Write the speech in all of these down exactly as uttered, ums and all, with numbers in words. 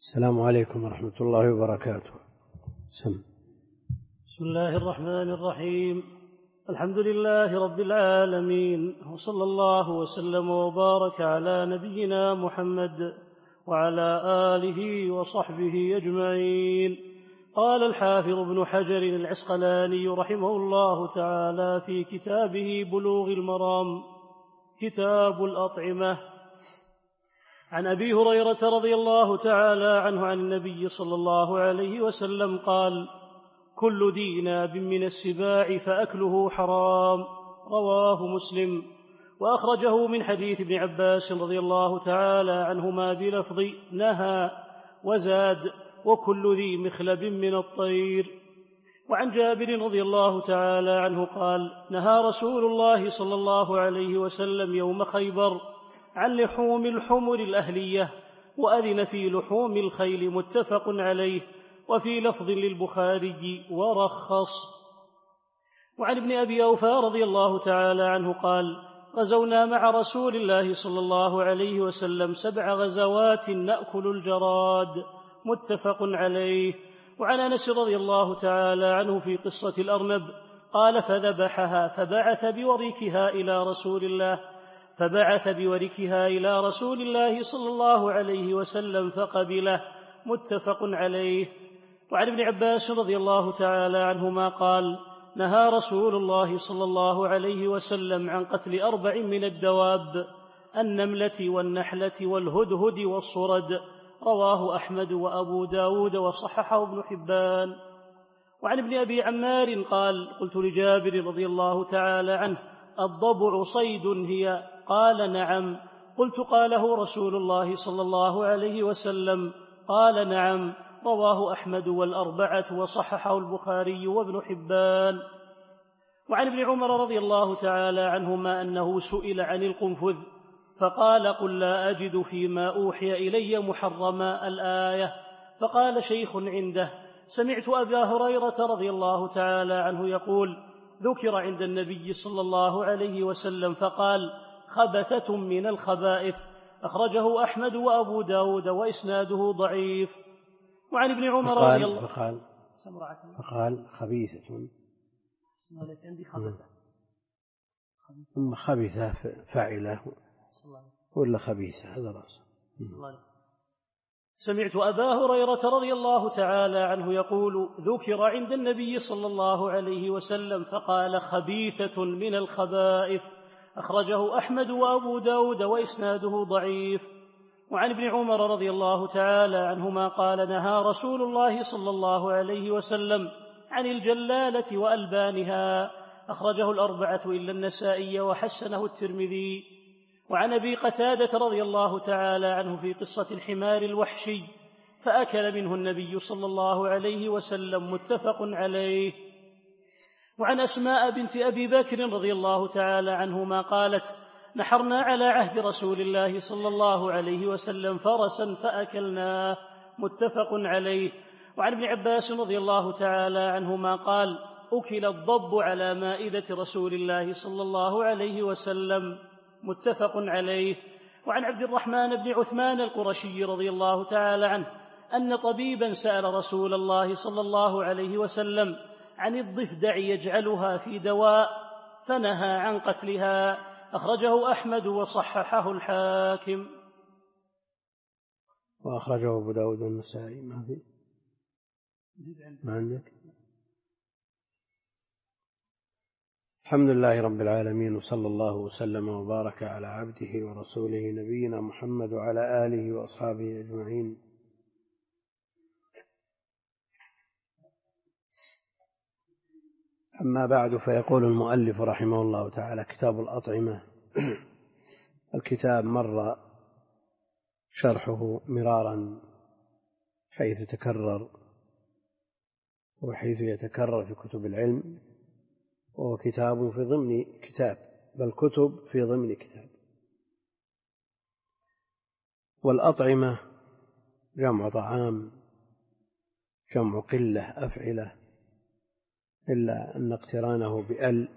السلام عليكم ورحمة الله وبركاته. سم. بسم الله الرحمن الرحيم. الحمد لله رب العالمين، وصلى الله وسلم وبارك على نبينا محمد وعلى آله وصحبه أجمعين. قال الحافظ ابن حجر العسقلاني رحمه الله تعالى في كتابه بلوغ المرام كتاب الأطعمة عن أبي هريرة رضي الله تعالى عنه عن النبي صلى الله عليه وسلم قال: كل ذي ناب من السباع فأكله حرام. رواه مسلم، وأخرجه من حديث ابن عباس رضي الله تعالى عنهما بلفظ نهى، وزاد: وكل ذي مخلب من الطير. وعن جابر رضي الله تعالى عنه قال: نهى رسول الله صلى الله عليه وسلم يوم خيبر عن لحوم الحمر الأهلية، وأذن في لحوم الخيل. متفق عليه، وفي لفظ للبخاري ورخص. وعن ابن أبي أوفى رضي الله تعالى عنه قال: غزونا مع رسول الله صلى الله عليه وسلم سبع غزوات نأكل الجراد. متفق عليه. وعن أنس رضي الله تعالى عنه في قصة الأرنب قال: فذبحها فبعث بوركها إلى رسول الله فبعث بوركها إلى رسول الله صلى الله عليه وسلم فقبله. متفق عليه. وعن ابن عباس رضي الله تعالى عنهما قال: نهى رسول الله صلى الله عليه وسلم عن قتل أربع من الدواب: النملة والنحلة والهدهد والصرد. رواه أحمد وأبو داود وصححه ابن حبان. وعن ابن أبي عمار قال: قلت لجابر رضي الله تعالى عنه: الضبع صيد هي؟ قال: نعم. قلت: قاله رسول الله صلى الله عليه وسلم؟ قال: نعم. رواه أحمد والأربعة وصححه البخاري وابن حبان. وعن ابن عمر رضي الله تعالى عنهما أنه سئل عن القنفذ فقال: قل لا أجد فيما أوحي إلي محرما الآية. فقال شيخ عنده: سمعت أبا هريرة رضي الله تعالى عنه يقول: ذكر عند النبي صلى الله عليه وسلم فقال: خبثة من الخبائث. أخرجه أحمد وأبو داود وإسناده ضعيف. وعن ابن عمر رضي الله فقال فقال خبيثة. عندي خبثة ثم خبثة فاعلة ولا خبيثة، هذا رأس. سمعت أبا هريرة رضي الله تعالى عنه يقول: ذكر عند النبي صلى الله عليه وسلم فقال: خبيثة من الخبائث. أخرجه أحمد وأبو داود وإسناده ضعيف. وعن ابن عمر رضي الله تعالى عنهما قال: نهى رسول الله صلى الله عليه وسلم عن الجلالة وألبانها. أخرجه الأربعة إلا النسائي وحسنه الترمذي. وعن أبي قتادة رضي الله تعالى عنه في قصة الحمار الوحشي فأكل منه النبي صلى الله عليه وسلم. متفق عليه. وعن أسماء بنت أبي بكر رضي الله تعالى عنهما قالت: نحرنا على عهد رسول الله صلى الله عليه وسلم فرسا فأكلناه. متفق عليه. وعن ابن عباس رضي الله تعالى عنهما قال: أكل الضب على مائدة رسول الله صلى الله عليه وسلم. متفق عليه. وعن عبد الرحمن بن عثمان القرشي رضي الله تعالى عنه أن طبيبا سأل رسول الله صلى الله عليه وسلم عن الضفدع يجعلها في دواء فنهى عن قتلها. أخرجه أحمد وصححه الحاكم. وأخرجه أبو داود والنسائي. ما في ما عندك؟ الحمد لله رب العالمين، وصلى الله وسلم وبارك على عبده ورسوله نبينا محمد وعلى آله وأصحابه أجمعين. أما بعد، فيقول المؤلف رحمه الله تعالى: كتاب الأطعمة. الكتاب مر شرحه مرارا حيث تكرر وحيث يتكرر في كتب العلم، وهو كتاب في ضمن كتاب، بل كتب في ضمن كتاب. والأطعمة جمع طعام، جمع قلة أفعلة، إلا أن اقترانه بأل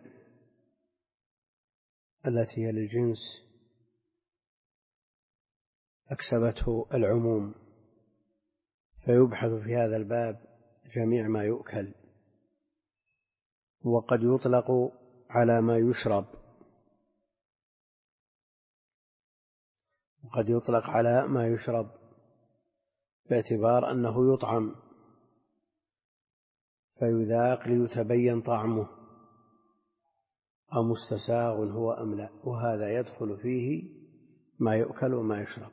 التي هي للجنس أكسبته العموم، فيبحث في هذا الباب جميع ما يؤكل، وقد يطلق على ما يشرب، وقد يطلق على ما يشرب باعتبار أنه يطعم فيذاق ليتبين طعمه أو مستساغ هو أم لا، وهذا يدخل فيه ما يؤكل وما يشرب.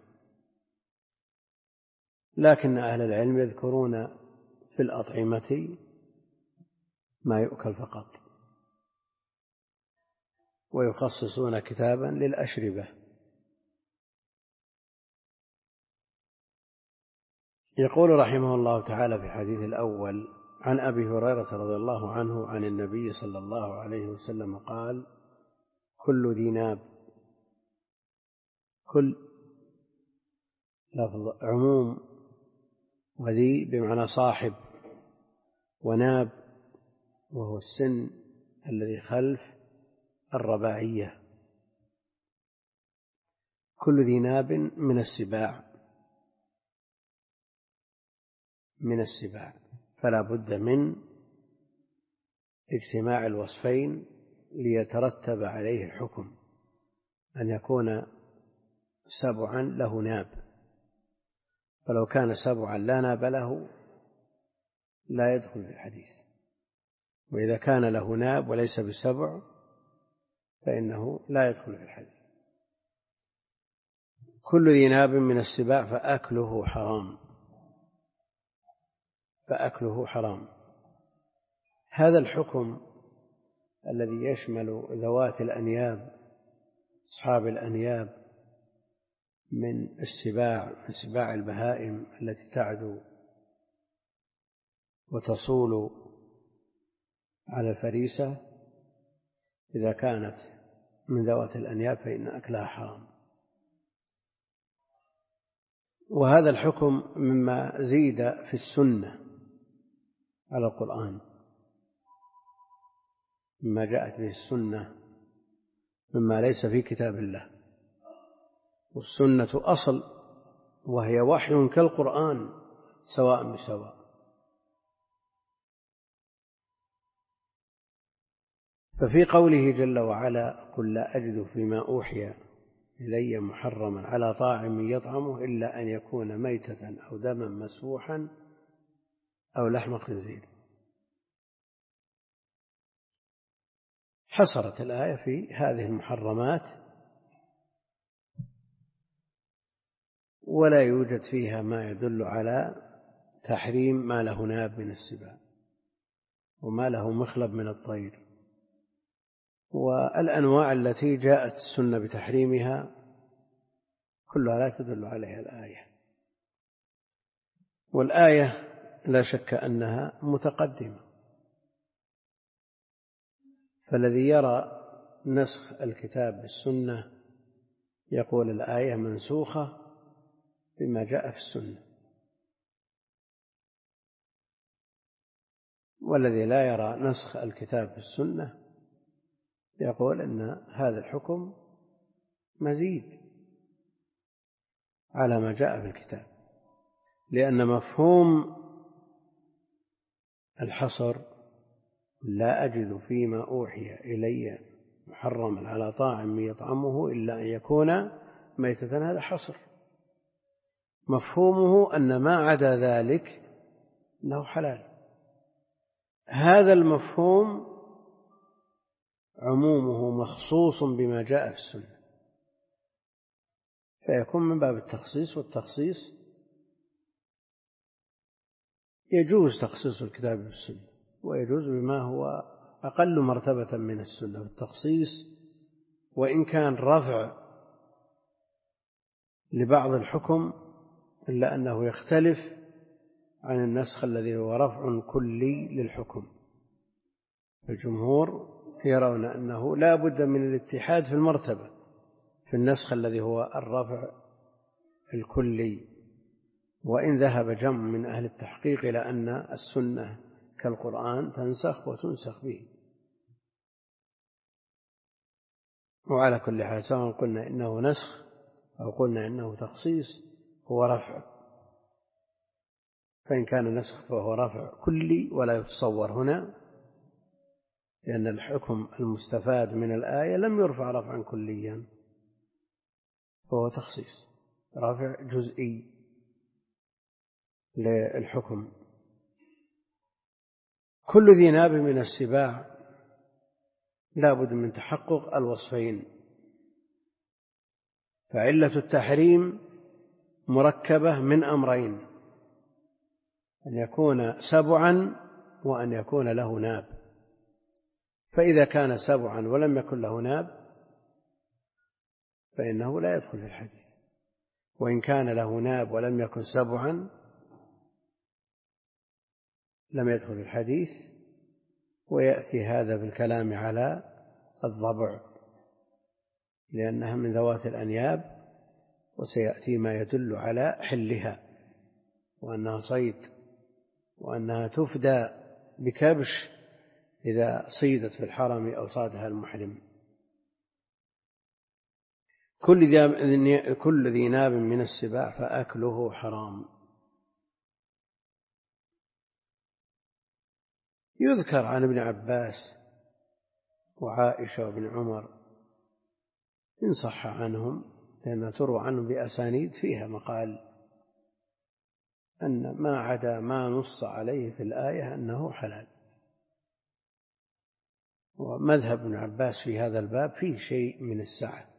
لكن أهل العلم يذكرون في الأطعمة ما يؤكل فقط، ويخصصون كتابا للأشربة. يقول رحمه الله تعالى في الحديث الأول عن أبي هريرة رضي الله عنه عن النبي صلى الله عليه وسلم قال: كل ذي ناب، كل لفظ عموم، وذي بمعنى صاحب، وناب وهو السن الذي خلف الرباعية. كل ذي ناب من السباع، من السباع، فلا بد من اجتماع الوصفين ليترتب عليه الحكم، أن يكون سبعا له ناب، فلو كان سبعا لا ناب له لا يدخل في الحديث، وإذا كان له ناب وليس بسبع فإنه لا يدخل في الحديث. كل ذي ناب من السباع فأكله حرام، فأكله حرام. هذا الحكم الذي يشمل ذوات الأنياب، أصحاب الأنياب من السباع، من سباع البهائم التي تعدو وتصول على الفريسة، إذا كانت من ذوات الأنياب فإن أكلها حرام. وهذا الحكم مما زيد في السنة على القرآن، مما جاءت به السنة مما ليس في كتاب الله. والسنة أصل، وهي وحي كالقرآن سواء بسواء. ففي قوله جل وعلا: قل لا أجد فيما أوحي إلي محرما على طاعم يطعمه إلا أن يكون ميتة أو دما مسفوحا أو لحم خنزير، حصرت الآية في هذه المحرمات، ولا يوجد فيها ما يدل على تحريم ما له ناب من السباع وما له مخلب من الطير. والأنواع التي جاءت السنة بتحريمها كلها لا تدل عليها الآية، والآية لا شك أنها متقدمة. فالذي يرى نسخ الكتاب بالسنة يقول الآية منسوخة بما جاء في السنة، والذي لا يرى نسخ الكتاب بالسنة يقول أن هذا الحكم مزيد على ما جاء في الكتاب، لأن مفهوم الحصر لا أجد فيما أوحي إلي محرما على طاعم يطعمه إلا أن يكون ميتة، هذا حصر. مفهومه أن ما عدا ذلك أنه حلال. هذا المفهوم عمومه مخصوص بما جاء في السنة، فيكون من باب التخصيص، والتخصيص يجوز تخصيص الكتاب بالسنة، ويجوز بما هو أقل مرتبة من السنة. التخصيص وإن كان رفع لبعض الحكم إلا أنه يختلف عن النسخ الذي هو رفع كلي للحكم. الجمهور يرون أنه لا بد من الاتحاد في المرتبة في النسخ الذي هو الرفع الكلي، وإن ذهب جمع من أهل التحقيق إلى أن السنة كالقرآن تنسخ وتنسخ به. وعلى كل حال سواء قلنا إنه نسخ أو قلنا إنه تخصيص هو رفع. فإن كان نسخ فهو رفع كلي ولا يتصور هنا، لأن الحكم المستفاد من الآية لم يرفع رفعا كليا، فهو تخصيص رفع جزئي للحكم. كل ذي ناب من السباع لا بد من تحقق الوصفين، فعلة التحريم مركبة من أمرين: أن يكون سبعا وأن يكون له ناب. فإذا كان سبعا ولم يكن له ناب فإنه لا يدخل في الحديث، وإن كان له ناب ولم يكن سبعا لم يدخل في الحديث. ويأتي هذا بالكلام على الضبع لأنها من ذوات الأنياب، وسيأتي ما يدل على حلها وأنها صيد وأنها تفدى بكبش إذا صيدت في الحرم أو صادها المحرم. كل ذي ناب من السباع فأكله حرام. يذكر عن ابن عباس وعائشة وابن عمر إن صح عنهم، لأن تروى عنهم بأسانيد فيها مقال أن ما عدا ما نص عليه في الآية أنه حلال. ومذهب ابن عباس في هذا الباب فيه شيء من السعة،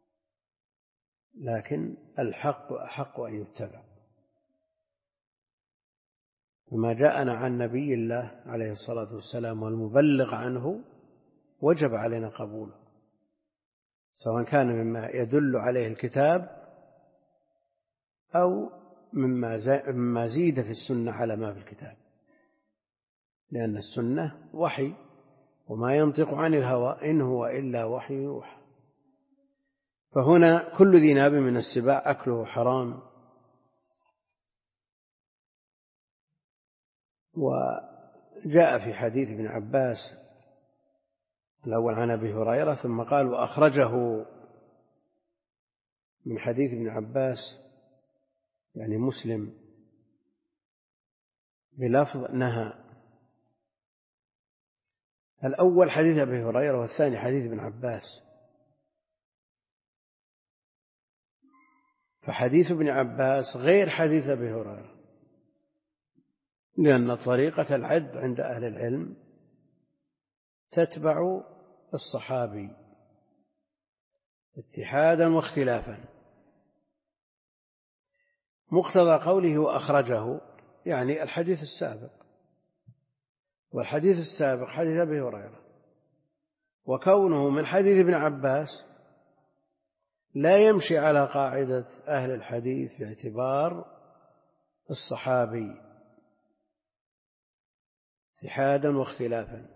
لكن الحق أحق أن يتبع. وما جاءنا عن نبي الله عليه الصلاة والسلام والمبلغ عنه وجب علينا قبوله، سواء كان مما يدل عليه الكتاب أو مما زيد في السنة على ما في الكتاب، لأن السنة وحي وما ينطق عن الهوى إن هو إلا وحي يوحى. فهنا كل ذي ناب من السباع أكله حرام. وجاء في حديث ابن عباس الأول عن أبي هريرة ثم قال وأخرجه من حديث ابن عباس يعني مسلم بلفظ نهى. الأول حديث أبي هريرة والثاني حديث ابن عباس. فحديث ابن عباس غير حديث أبي هريرة، لأن طريقة العد عند أهل العلم تتبع الصحابي اتحادا واختلافا. مقتضى قوله وأخرجه يعني الحديث السابق، والحديث السابق حديث أبي هريرة، وكونه من حديث ابن عباس لا يمشي على قاعدة أهل الحديث باعتبار الصحابي اتحادا واختلافا.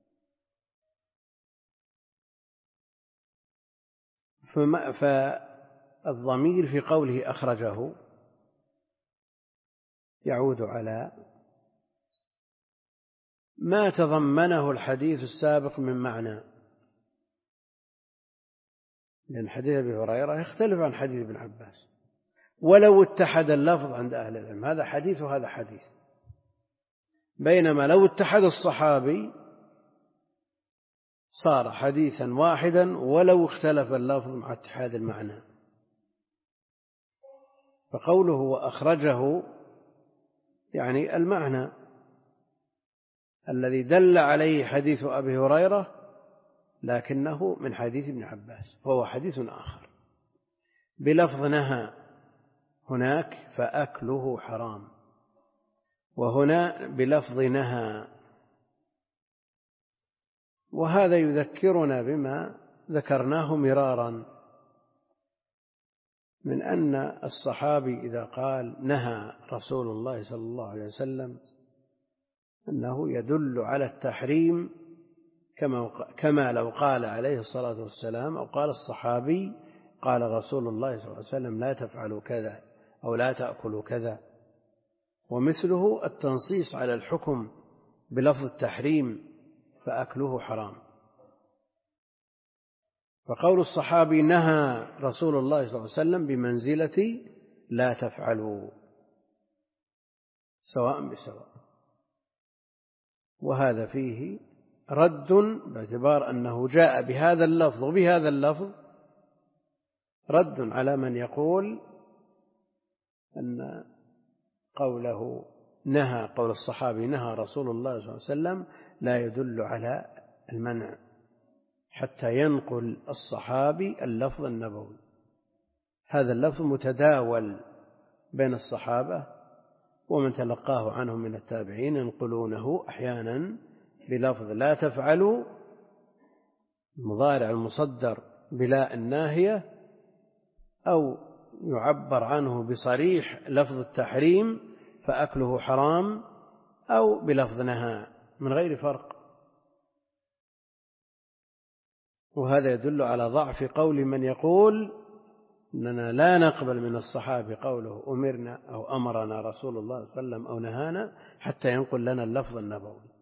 فالضمير في قوله أخرجه يعود على ما تضمنه الحديث السابق من معنى، لأن حديث أبي هريرة يختلف عن حديث ابن عباس ولو اتحد اللفظ عند أهل العلم، هذا حديث وهذا حديث، بينما لو اتحد الصحابي صار حديثا واحدا ولو اختلف اللفظ مع اتحاد المعنى. فقوله وأخرجه يعني المعنى الذي دل عليه حديث أبي هريرة لكنه من حديث ابن عباس، فهو حديث آخر بلفظ نهى هناك فأكله حرام، وهنا بلفظ نهى. وهذا يذكرنا بما ذكرناه مرارا من أن الصحابي إذا قال نهى رسول الله صلى الله عليه وسلم أنه يدل على التحريم، كما كما لو قال عليه الصلاة والسلام أو قال الصحابي قال رسول الله صلى الله عليه وسلم لا تفعلوا كذا أو لا تأكلوا كذا. ومثله التنصيص على الحكم بلفظ التحريم فأكله حرام. فقول الصحابي نهى رسول الله صلى الله عليه وسلم بمنزلة لا تفعلوا، سواء بسواء. وهذا فيه رد باعتبار أنه جاء بهذا اللفظ وبهذا اللفظ، رد على من يقول أن قوله نهى، قول الصحابي نهى رسول الله صلى الله عليه وسلم، لا يدل على المنع حتى ينقل الصحابي اللفظ النبوي. هذا اللفظ متداول بين الصحابة ومن تلقاه عنهم من التابعين، ينقلونه أحيانا بلفظ لا تفعلوا، المضارع المصدر بلا الناهية، أو يعبر عنه بصريح لفظ التحريم فأكله حرام، أو بلفظ نهى من غير فرق. وهذا يدل على ضعف قول من يقول أننا لا نقبل من الصحابي قوله أمرنا أو أمرنا رسول الله صلى الله عليه وسلم أو نهانا حتى ينقل لنا اللفظ النبوي.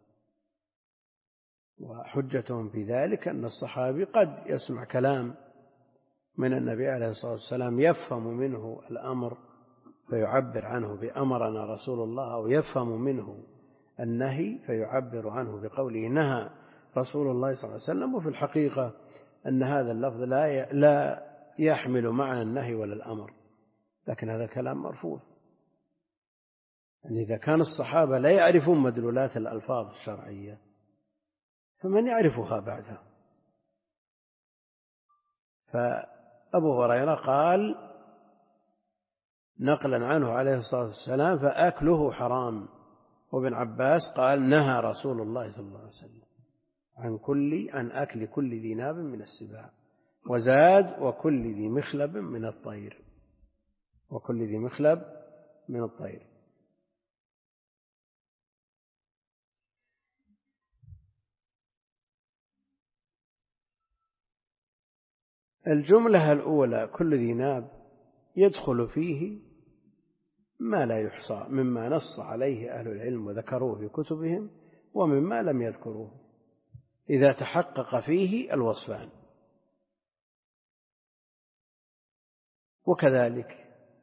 وحجتهم في ذلك أن الصحابي قد يسمع كلام من النبي عليه الصلاة والسلام يفهم منه الأمر فيعبر عنه بأمرنا رسول الله، أو يفهم منه النهي فيعبر عنه بقوله نهى رسول الله صلى الله عليه وسلم، وفي الحقيقة أن هذا اللفظ لا لا يحمل معنى النهي ولا الأمر، لكن هذا كلام مرفوض. يعني إذا كان الصحابة لا يعرفون مدلولات الألفاظ الشرعية فمن يعرفها بعدها؟ فأبو هريرة قال نقلا عنه عليه الصلاة والسلام فأكله حرام، وابن عباس قال نهى رسول الله صلى الله عليه وسلم عن كل عن أكل كل ذي ناب من السباع، وزاد وكل ذي مخلب من الطير، وكل ذي مخلب من الطير. الجملة الأولى كل ذي ناب يدخل فيه ما لا يحصى مما نص عليه أهل العلم وذكروه في كتبهم، ومما لم يذكروه إذا تحقق فيه الوصفان. وكذلك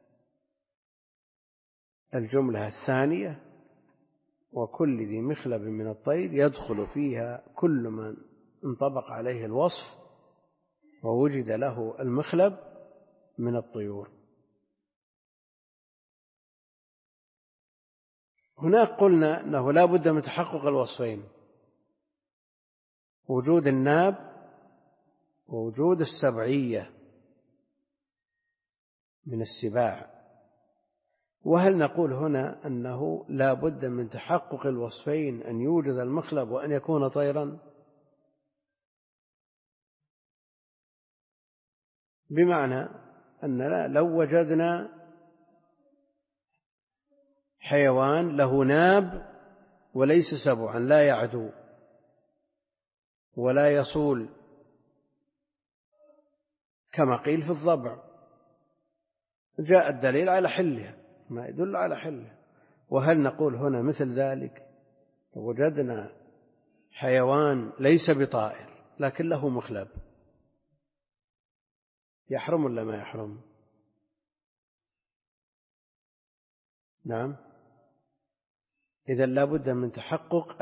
الجملة الثانية وكل ذي مخلب من الطير يدخل فيها كل من انطبق عليه الوصف ووجد له المخلب من الطيور. هناك قلنا أنه لا بد من تحقق الوصفين، وجود الناب ووجود السبعية من السباع. وهل نقول هنا أنه لا بد من تحقق الوصفين، أن يوجد المخلب وأن يكون طيرا؟ بمعنى أننا لو وجدنا حيوان له ناب وليس سبعا، لا يعدو ولا يصول كما قيل في الضبع، جاء الدليل على حلها، ما يدل على حلها. وهل نقول هنا مثل ذلك وجدنا حيوان ليس بطائر لكن له مخلب، يحرم ولا ما يحرم؟ نعم. إذن لا بد من تحقق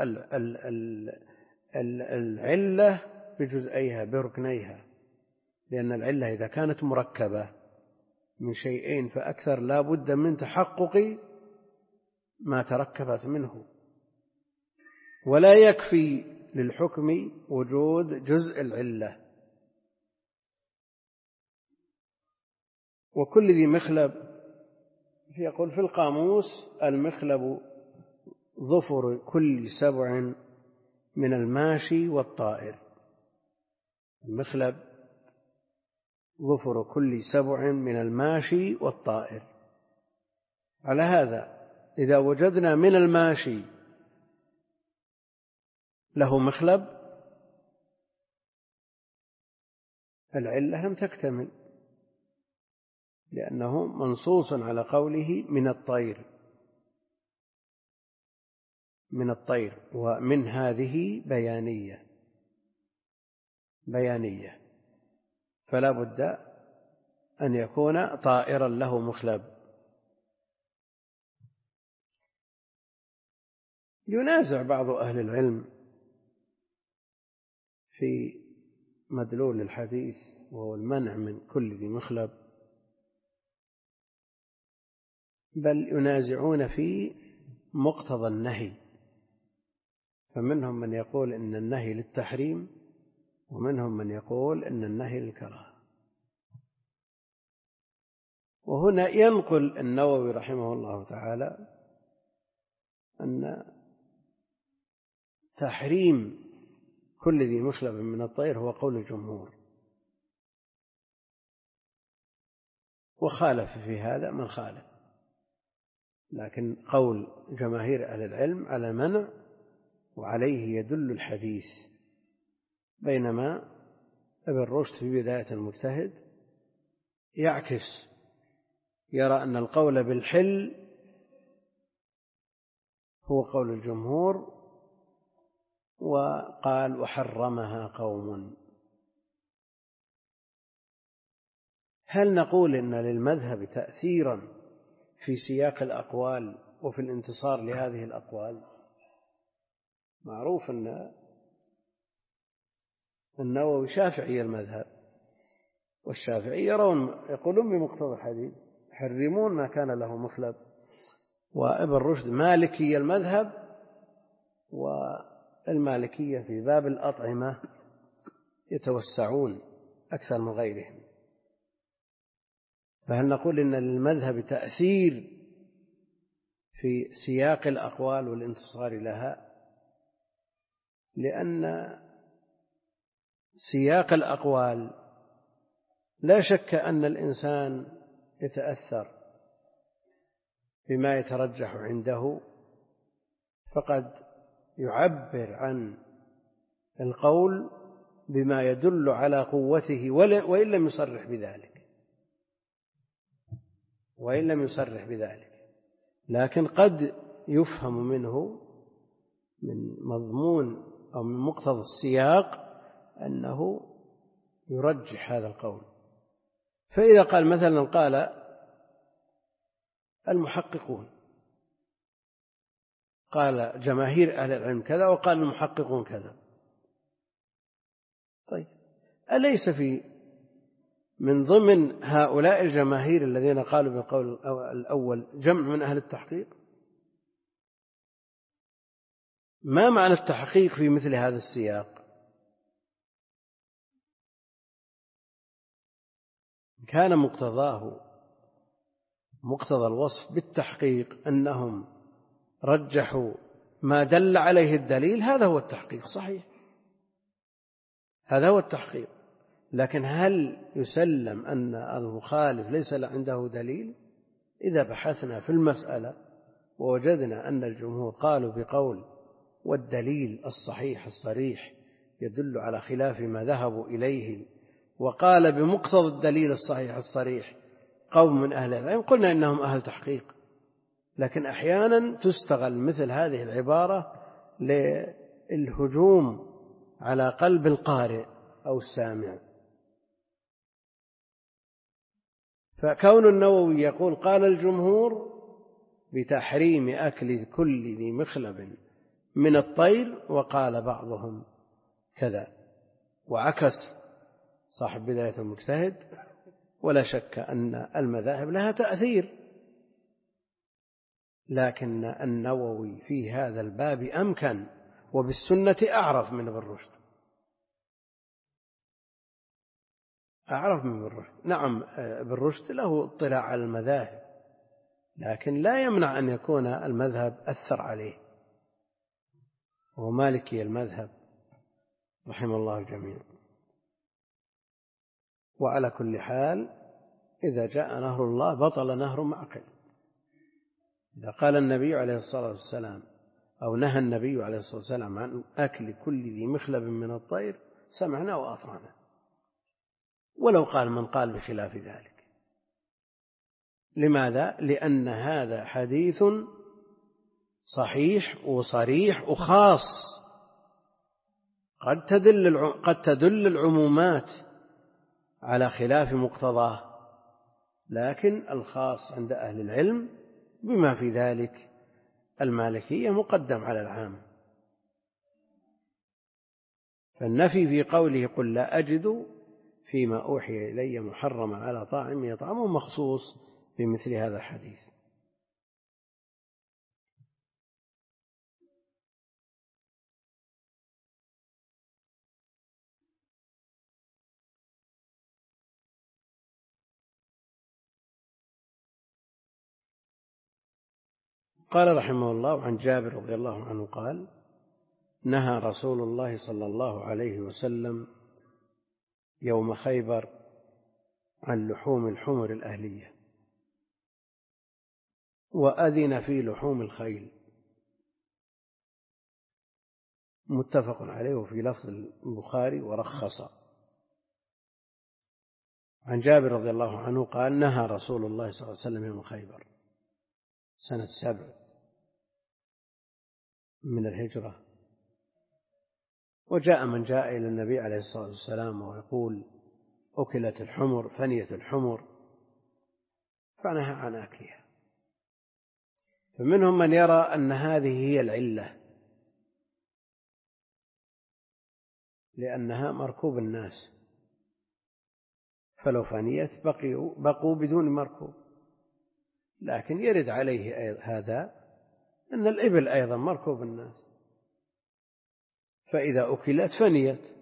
العلة بجزئيها بركنيها، لأن العلة إذا كانت مركبة من شيئين فأكثر لا بد من تحقق ما تركبت منه، ولا يكفي للحكم وجود جزء العلة. وكل ذي مخلب يقول في القاموس المخلب ظفر كل سبع من الماشي والطائر، المخلب ظفر كل سبع من الماشي والطائر. على هذا إذا وجدنا من الماشي له مخلب العلة لم تكتمل، لأنه منصوص على قوله من الطير، من الطير، ومن هذه بيانية بيانية فلا بد أن يكون طائرا له مخلب. ينازع بعض أهل العلم في مدلول الحديث وهو المنع من كل ذي مخلب، بل ينازعون في مقتضى النهي، فمنهم من يقول إن النهي للتحريم ومنهم من يقول إن النهي للكراهة. وهنا ينقل النووي رحمه الله تعالى أن تحريم كل ذي مخلب من الطير هو قول الجمهور، وخالف في هذا من خالف، لكن قول جماهير أهل العلم على المنع وعليه يدل الحديث، بينما ابن رشد في بداية المجتهد يعكس، يرى أن القول بالحل هو قول الجمهور، وقال وحرمها قوم. هل نقول إن للمذهب تأثيرا في سياق الأقوال وفي الانتصار لهذه الأقوال؟ معروف أن النووي شافعي المذهب، والشافعي يرون يقولون بمقتضى الحديث يحرمون ما كان له مخلب، وابن رشد مالكي المذهب، والمالكية في باب الأطعمة يتوسعون أكثر من غيرهم. فهل نقول إن للمذهب تأثير في سياق الأقوال والانتصار لها؟ لأن سياق الأقوال لا شك أن الإنسان يتأثر بما يترجح عنده، فقد يعبر عن القول بما يدل على قوته وإن لم يصرح بذلك وإن لم يصرح بذلك لكن قد يفهم منه من مضمون أو من مقتضى السياق أنه يرجح هذا القول. فإذا قال مثلا قال المحققون، قال جماهير أهل العلم كذا وقال المحققون كذا، طيب أليس في من ضمن هؤلاء الجماهير الذين قالوا بالقول الأول جمع من أهل التحقيق؟ ما معنى التحقيق في مثل هذا السياق؟ كان مقتضاه مقتضى الوصف بالتحقيق أنهم رجحوا ما دل عليه الدليل، هذا هو التحقيق، صحيح، هذا هو التحقيق. لكن هل يسلم أن المخالف ليس عنده دليل؟ إذا بحثنا في المسألة ووجدنا أن الجمهور قالوا بقول والدليل الصحيح الصريح يدل على خلاف ما ذهبوا إليه، وقال بمقتضى الدليل الصحيح الصريح قوم من أهل العلم، قلنا إنهم أهل تحقيق. لكن أحيانا تستغل مثل هذه العبارة للهجوم على قلب القارئ أو السامع. فكون النووي يقول قال الجمهور بتحريم أكل كل ذي مخلب من الطير، وقال بعضهم كذا، وعكس صاحب بداية المجتهد، ولا شك أن المذاهب لها تأثير، لكن النووي في هذا الباب أمكن وبالسنة أعرف من ابن رشد، أعرف من ابن رشد. نعم ابن رشد له اطلاع على المذاهب، لكن لا يمنع أن يكون المذهب أثر عليه، وهو مالكي المذهب رحمه الله الجميع. وعلى كل حال إذا جاء نهر الله بطل نهر معقل. إذا قال النبي عليه الصلاة والسلام أو نهى النبي عليه الصلاة والسلام عن أكل كل ذي مخلب من الطير سمعنا وأطعنا، ولو قال من قال بخلاف ذلك. لماذا؟ لأن هذا حديث صحيح وصريح وخاص، قد تدل قد تدل العمومات على خلاف مقتضاه، لكن الخاص عند أهل العلم بما في ذلك المالكية مقدم على العام، فالنفي في قوله قل لا أجد فيما أوحي إلي محرما على طاعم يطعمه مخصوص بمثل هذا الحديث. قال رحمه الله عن جابر رضي الله عنه قال نهى رسول الله صلى الله عليه وسلم يوم خيبر عن لحوم الحمر الأهلية، وأذن في لحوم الخيل. متفق عليه في لفظ البخاري ورخص. عن جابر رضي الله عنه قال نهى رسول الله صلى الله عليه وسلم يوم خيبر سنة سبع من الهجرة، وجاء من جاء إلى النبي عليه الصلاة والسلام ويقول أكلت الحمر فنيت الحمر، فنهى عن أكلها. فمنهم من يرى أن هذه هي العلة، لأنها مركوب الناس، فلو فنيت بقوا, بقوا بدون مركوب. لكن يرد عليه هذا أن الإبل أيضا مركوب الناس، فإذا أكلت فنيت.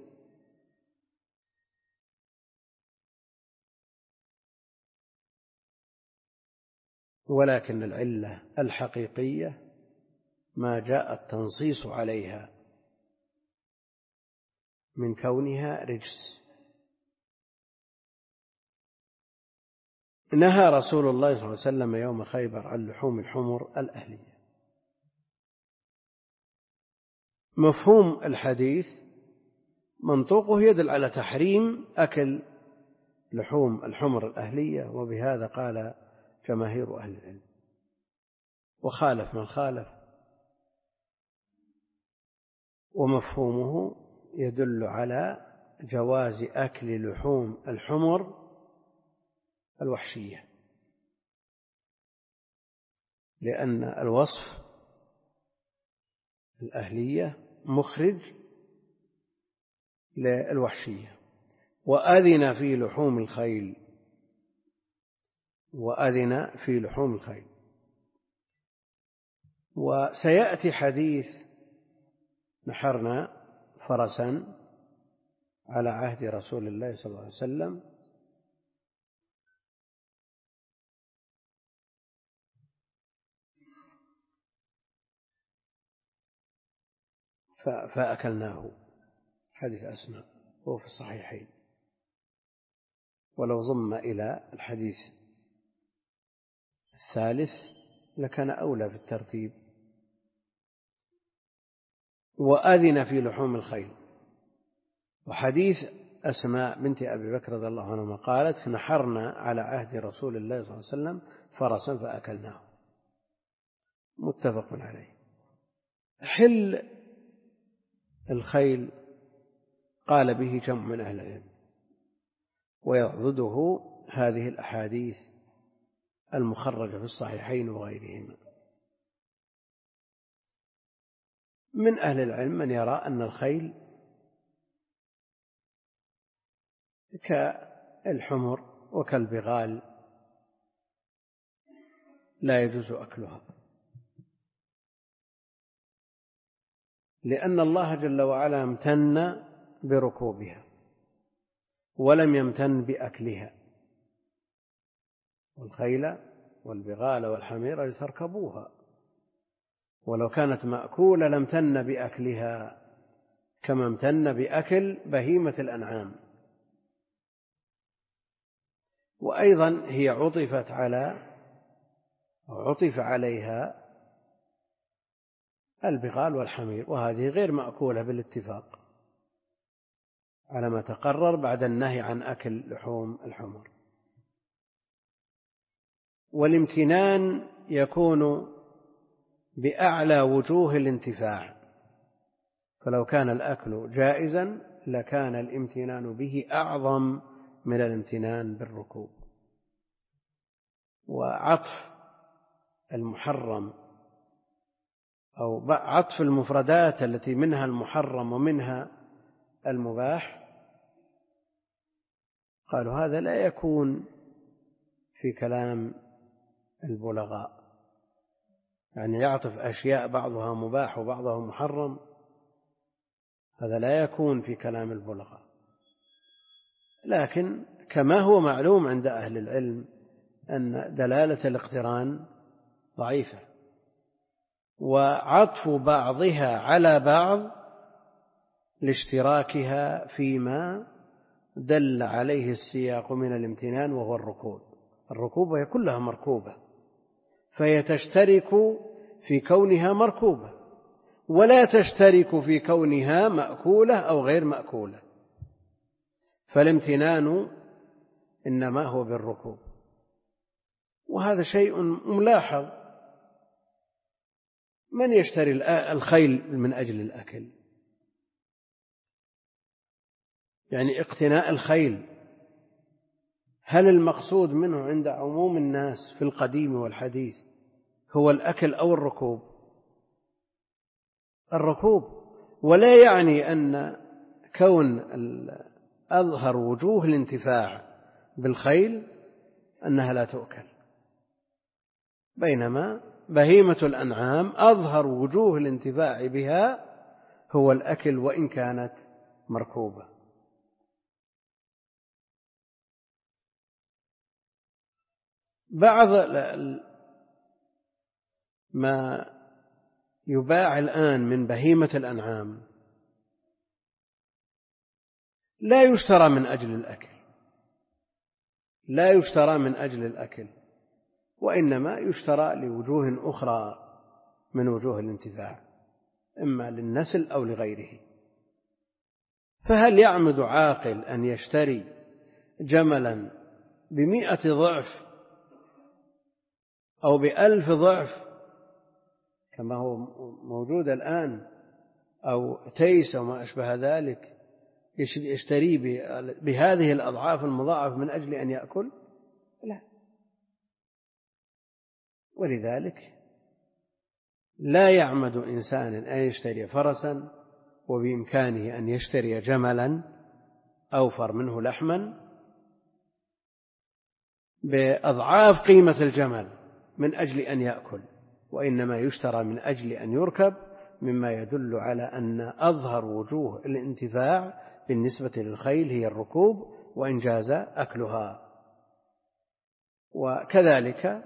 ولكن العلة الحقيقية ما جاء التنصيص عليها من كونها رجس. نهى رسول الله صلى الله عليه وسلم يوم خيبر عن لحوم الحمر الأهلية. مفهوم الحديث منطوقه يدل على تحريم أكل لحوم الحمر الأهلية، وبهذا قال جماهير أهل العلم، وخالف من خالف. ومفهومه يدل على جواز أكل لحوم الحمر الوحشية، لأن الوصف الأهلية مخرج للوحشية. وأذن في لحوم الخيل، وأذن في لحوم الخيل. وسيأتي حديث نحرنا فرسا على عهد رسول الله صلى الله عليه وسلم، فأكلناه، حديث أسماء هو في الصحيحين، ولو ضم إلى الحديث الثالث لكان أولى في الترتيب. وأذن في لحوم الخيل. وحديث أسماء بنت أبي بكر رضي الله عنهما قالت نحرنا على عهد رسول الله صلى الله عليه وسلم فرسا فأكلناه، متفق عليه. حل الخيل قال به جمع من أهل العلم، ويعضده هذه الأحاديث المخرجة في الصحيحين وغيرهما. من أهل العلم من يرى أن الخيل كالحمر وكالبغال لا يجوز أكلها، لأن الله جل وعلا امتن بركوبها ولم يمتن بأكلها. والخيل والبغال والحمير لتركبوها، ولو كانت مأكولة لامتن بأكلها كما امتن بأكل بهيمة الأنعام. وأيضا هي عطفت على عطف عليها البغال والحمير، وهذه غير مأكولة بالاتفاق على ما تقرر بعد النهي عن أكل لحوم الحمر. والامتنان يكون بأعلى وجوه الانتفاع، فلو كان الأكل جائزا لكان الامتنان به أعظم من الامتنان بالركوب. وعطف المحرم أو عطف المفردات التي منها المحرم ومنها المباح، قالوا هذا لا يكون في كلام البلغاء، يعني يعطف أشياء بعضها مباح وبعضها محرم، هذا لا يكون في كلام البلغاء. لكن كما هو معلوم عند أهل العلم أن دلالة الاقتران ضعيفة، وعطف بعضها على بعض لاشتراكها فيما دل عليه السياق من الامتنان وهو الركوب. الركوب هي كلها مركوبة، فهي تشترك في كونها مركوبة ولا تشترك في كونها مأكولة أو غير مأكولة، فالامتنان إنما هو بالركوب، وهذا شيء ملاحظ. من يشتري الخيل من أجل الأكل؟ يعني اقتناء الخيل هل المقصود منه عند عموم الناس في القديم والحديث هو الأكل أو الركوب؟ الركوب. ولا يعني أن كون أظهر وجوه الانتفاع بالخيل أنها لا تؤكل، بينما بهيمة الأنعام أظهر وجوه الانتفاع بها هو الأكل وإن كانت مركوبة. بعض ما يباع الآن من بهيمة الأنعام لا يشترى من أجل الأكل، لا يشترى من أجل الأكل، وإنما يشترى لوجوه أخرى من وجوه الانتفاع، إما للنسل أو لغيره. فهل يعمد عاقل أن يشتري جملا بمئة ضعف أو بألف ضعف كما هو موجود الآن، أو تيس وما أشبه ذلك، يشتري بهذه الأضعاف المضاعفة من أجل أن يأكل؟ لا. ولذلك لا يعمد إنسان أن يشتري فرسا وبإمكانه أن يشتري جملا أوفر منه لحما بأضعاف قيمة الجمل من أجل أن يأكل، وإنما يشترى من أجل أن يركب، مما يدل على أن أظهر وجوه الانتفاع بالنسبة للخيل هي الركوب وإن جاز أكلها. وكذلك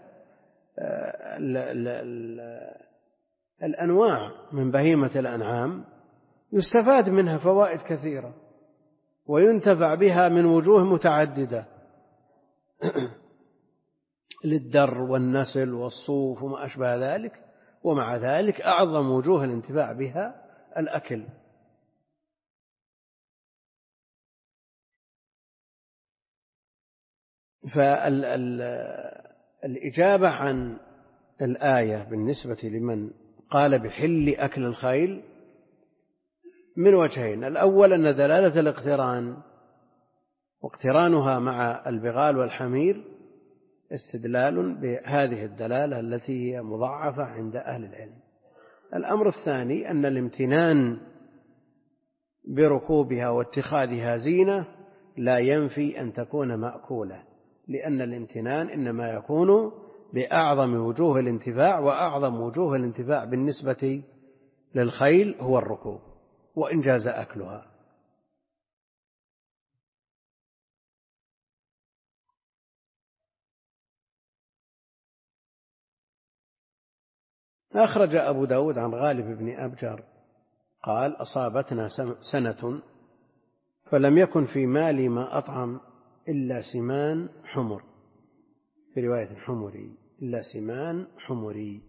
الأنواع من بهيمة الأنعام يستفاد منها فوائد كثيرة وينتفع بها من وجوه متعددة للدر والنسل والصوف وما أشبه ذلك، ومع ذلك أعظم وجوه الانتفاع بها الأكل. فالإجابة عن الآية بالنسبة لمن قال بحل أكل الخيل من وجهين: الأول أن دلالة الاقتران واقترانها مع البغال والحمير استدلال بهذه الدلالة التي هي مضاعفة عند أهل العلم. الأمر الثاني أن الامتنان بركوبها واتخاذها زينة لا ينفي أن تكون مأكولة، لأن الامتنان إنما يكون بأعظم وجوه الانتفاع، وأعظم وجوه الانتفاع بالنسبة للخيل هو الركوب وإن جاز أكلها. أخرج أبو داود عن غالب بن أبجر قال: أصابتنا سنة فلم يكن في مالي ما أطعم إلا سمان حمر، في رواية حمري، إلا سمان حمري،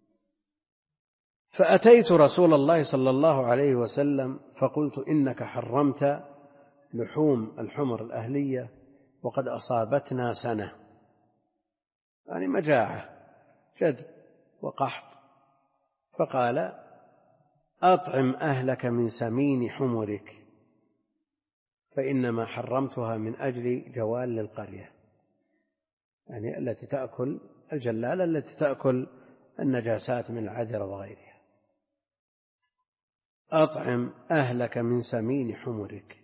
فأتيت رسول الله صلى الله عليه وسلم فقلت: إنك حرمت لحوم الحمر الأهلية وقد أصابتنا سنة، يعني مجاعة جد وقحط. فقال: أطعم أهلك من سمين حمرك، فإنما حرمتها من أجل جوال للقرية، يعني التي تأكل الجلالة التي تأكل النجاسات من العذرة وغيرها. أطعم أهلك من سمين حمرك.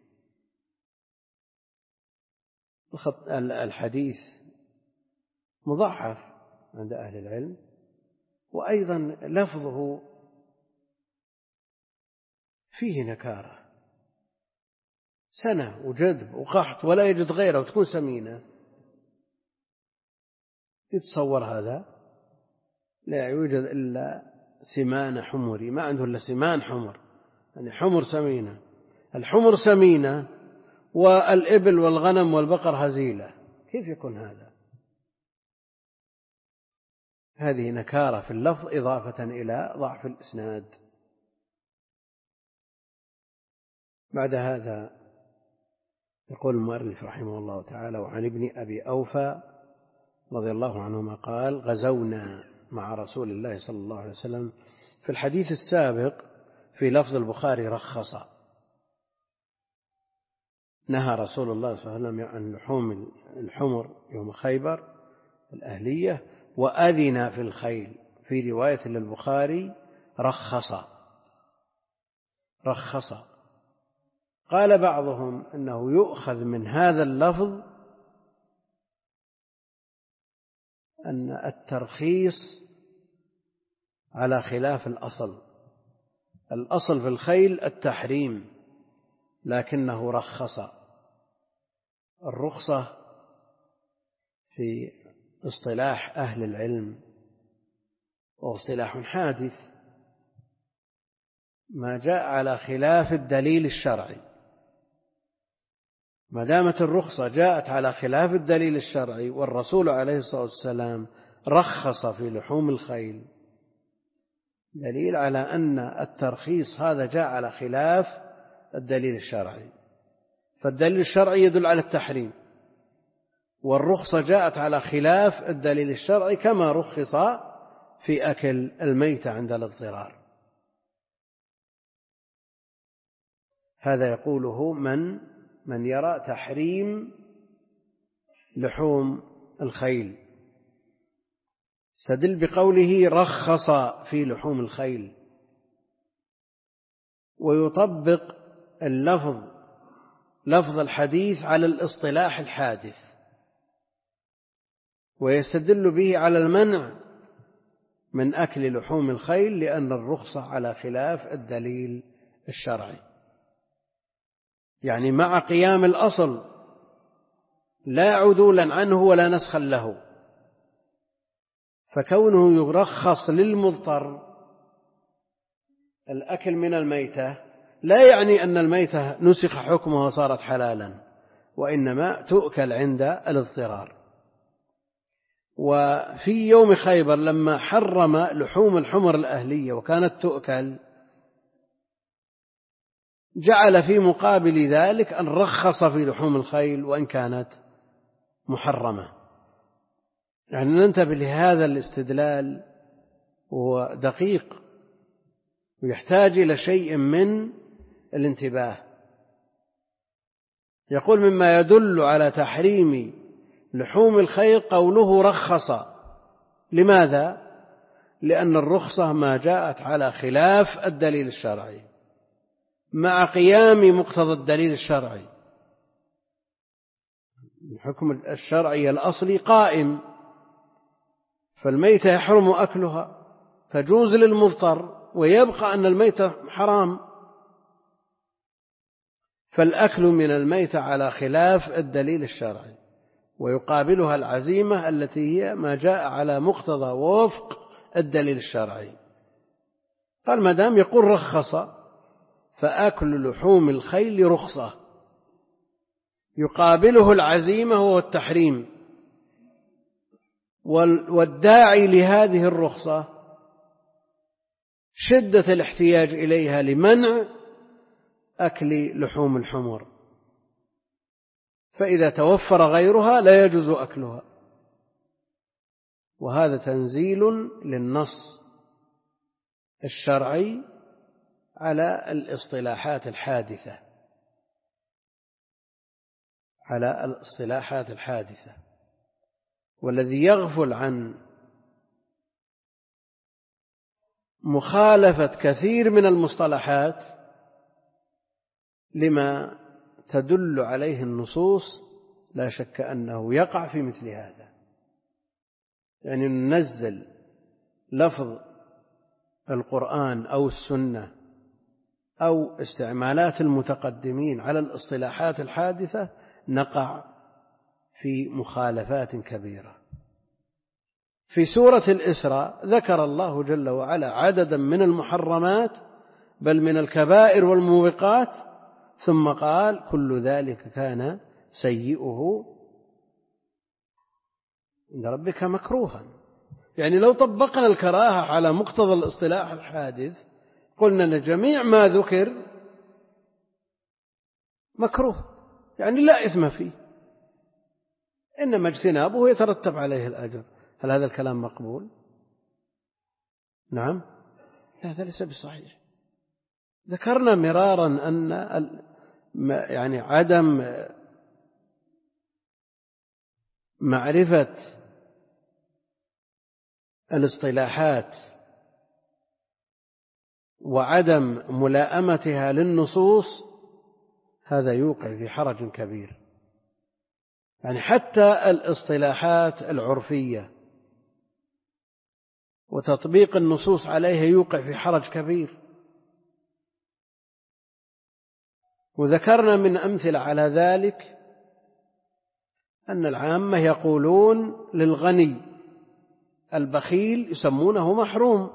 الحديث مضعف عند أهل العلم، وأيضا لفظه فيه نكارة، سنة وجدب وقحط ولا يجد غيره وتكون سمينة، يتصور هذا؟ لا يوجد إلا سمان حمري، ما عنده إلا سمان حمر، يعني حمر سمينة. الحمر سمينة والإبل والغنم والبقر هزيلة، كيف يكون هذا؟ هذه نكارة في اللفظ إضافة إلى ضعف الإسناد. بعد هذا يقول المؤلف رحمه الله تعالى: وعن ابن أبي أوفى رضي الله عنهما قال: غزونا مع رسول الله صلى الله عليه وسلم. في الحديث السابق في لفظ البخاري رخص، نهى رسول الله صلى الله عليه وسلم عن لحوم الحمر يوم خيبر الأهلية، وأذن في الخيل. في رواية للبخاري رخص رخص. قال بعضهم أنه يؤخذ من هذا اللفظ أن الترخيص على خلاف الأصل. الأصل في الخيل التحريم، لكنه رخص. الرخصة في اصطلاح أهل العلم واصطلاح حادث، ما جاء على خلاف الدليل الشرعي. ما دامت الرخصة جاءت على خلاف الدليل الشرعي والرسول عليه الصلاة والسلام رخص في لحوم الخيل، دليل على أن الترخيص هذا جاء على خلاف الدليل الشرعي. فالدليل الشرعي يدل على التحريم، والرخصة جاءت على خلاف الدليل الشرعي، كما رخص في أكل الميتة عند الاضطرار. هذا يقوله من من يرى تحريم لحوم الخيل، استدل بقوله رخص في لحوم الخيل، ويطبق اللفظ لفظ الحديث على الاصطلاح الحادث، ويستدل به على المنع من أكل لحوم الخيل، لأن الرخصة على خلاف الدليل الشرعي. يعني مع قيام الأصل لا عدولا عنه ولا نسخا له، فكونه يرخص للمضطر الأكل من الميتة لا يعني أن الميتة نسخ حكمها وصارت حلالا، وإنما تؤكل عند الاضطرار. وفي يوم خيبر لما حرم لحوم الحمر الأهلية وكانت تؤكل، جعل في مقابل ذلك أن رخص في لحوم الخيل وإن كانت محرمة. يعني ننتبه لهذا الاستدلال، هو دقيق ويحتاج إلى شيء من الانتباه. يقول: مما يدل على تحريم لحوم الخيل قوله رخص. لماذا؟ لأن الرخصة ما جاءت على خلاف الدليل الشرعي مع قيام مقتضى الدليل الشرعي. الحكم الشرعي الأصلي قائم، فالميتة يحرم أكلها، تجوز للمضطر، ويبقى أن الميتة حرام. فالأكل من الميتة على خلاف الدليل الشرعي، ويقابلها العزيمة التي هي ما جاء على مقتضى ووفق الدليل الشرعي. قال: ما دام يقول رخص، فأكل لحوم الخيل رخصة، يقابله العزيمة وهو التحريم، والداعي لهذه الرخصة شدة الاحتياج إليها لمنع أكل لحوم الحمر، فإذا توفر غيرها لا يجوز أكلها. وهذا تنزيل للنص الشرعي على الاصطلاحات الحادثة على الاصطلاحات الحادثة والذي يغفل عن مخالفة كثير من المصطلحات لما تدل عليه النصوص لا شك أنه يقع في مثل هذا. يعني ننزل لفظ القرآن أو السنة أو استعمالات المتقدمين على الاصطلاحات الحادثة نقع في مخالفات كبيرة. في سورة الإسراء ذكر الله جل وعلا عددا من المحرمات بل من الكبائر والموبقات، ثم قال كل ذلك كان سيئه عند ربك مكروها. يعني لو طبقنا الكراهة على مقتضى الاصطلاح الحادث قلنا أن جميع ما ذكر مكروه، يعني لا إثم فيه، إنما اجتنابه يترتب عليه الأجر. هل هذا الكلام مقبول؟ نعم، هذا ليس بصحيح. ذكرنا مرارا أن يعني عدم معرفة الاصطلاحات وعدم ملائمتها للنصوص هذا يوقع في حرج كبير. يعني حتى الاصطلاحات العرفية وتطبيق النصوص عليها يوقع في حرج كبير. وذكرنا من أمثلة على ذلك أن العامة يقولون للغني البخيل يسمونه محروم.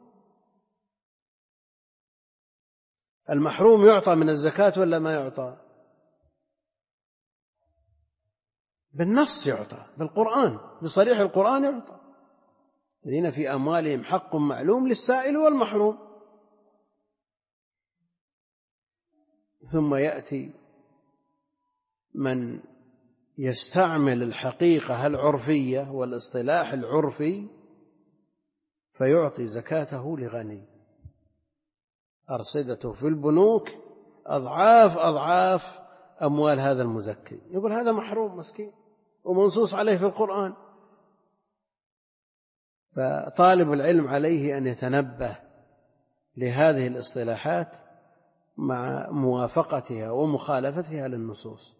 المحروم يعطى من الزكاة ولا ما يعطى؟ بالنص يعطى، بالقرآن بصريح القرآن يعطى. الذين في أموالهم حق معلوم للسائل والمحروم. ثم يأتي من يستعمل الحقيقة العرفية والاصطلاح العرفي فيعطي زكاته لغني، أرصدته في البنوك أضعاف أضعاف أموال هذا المزكي، يقول هذا محروم مسكين ومنصوص عليه في القرآن. فطالب العلم عليه أن يتنبه لهذه الاصطلاحات مع موافقتها ومخالفتها للنصوص.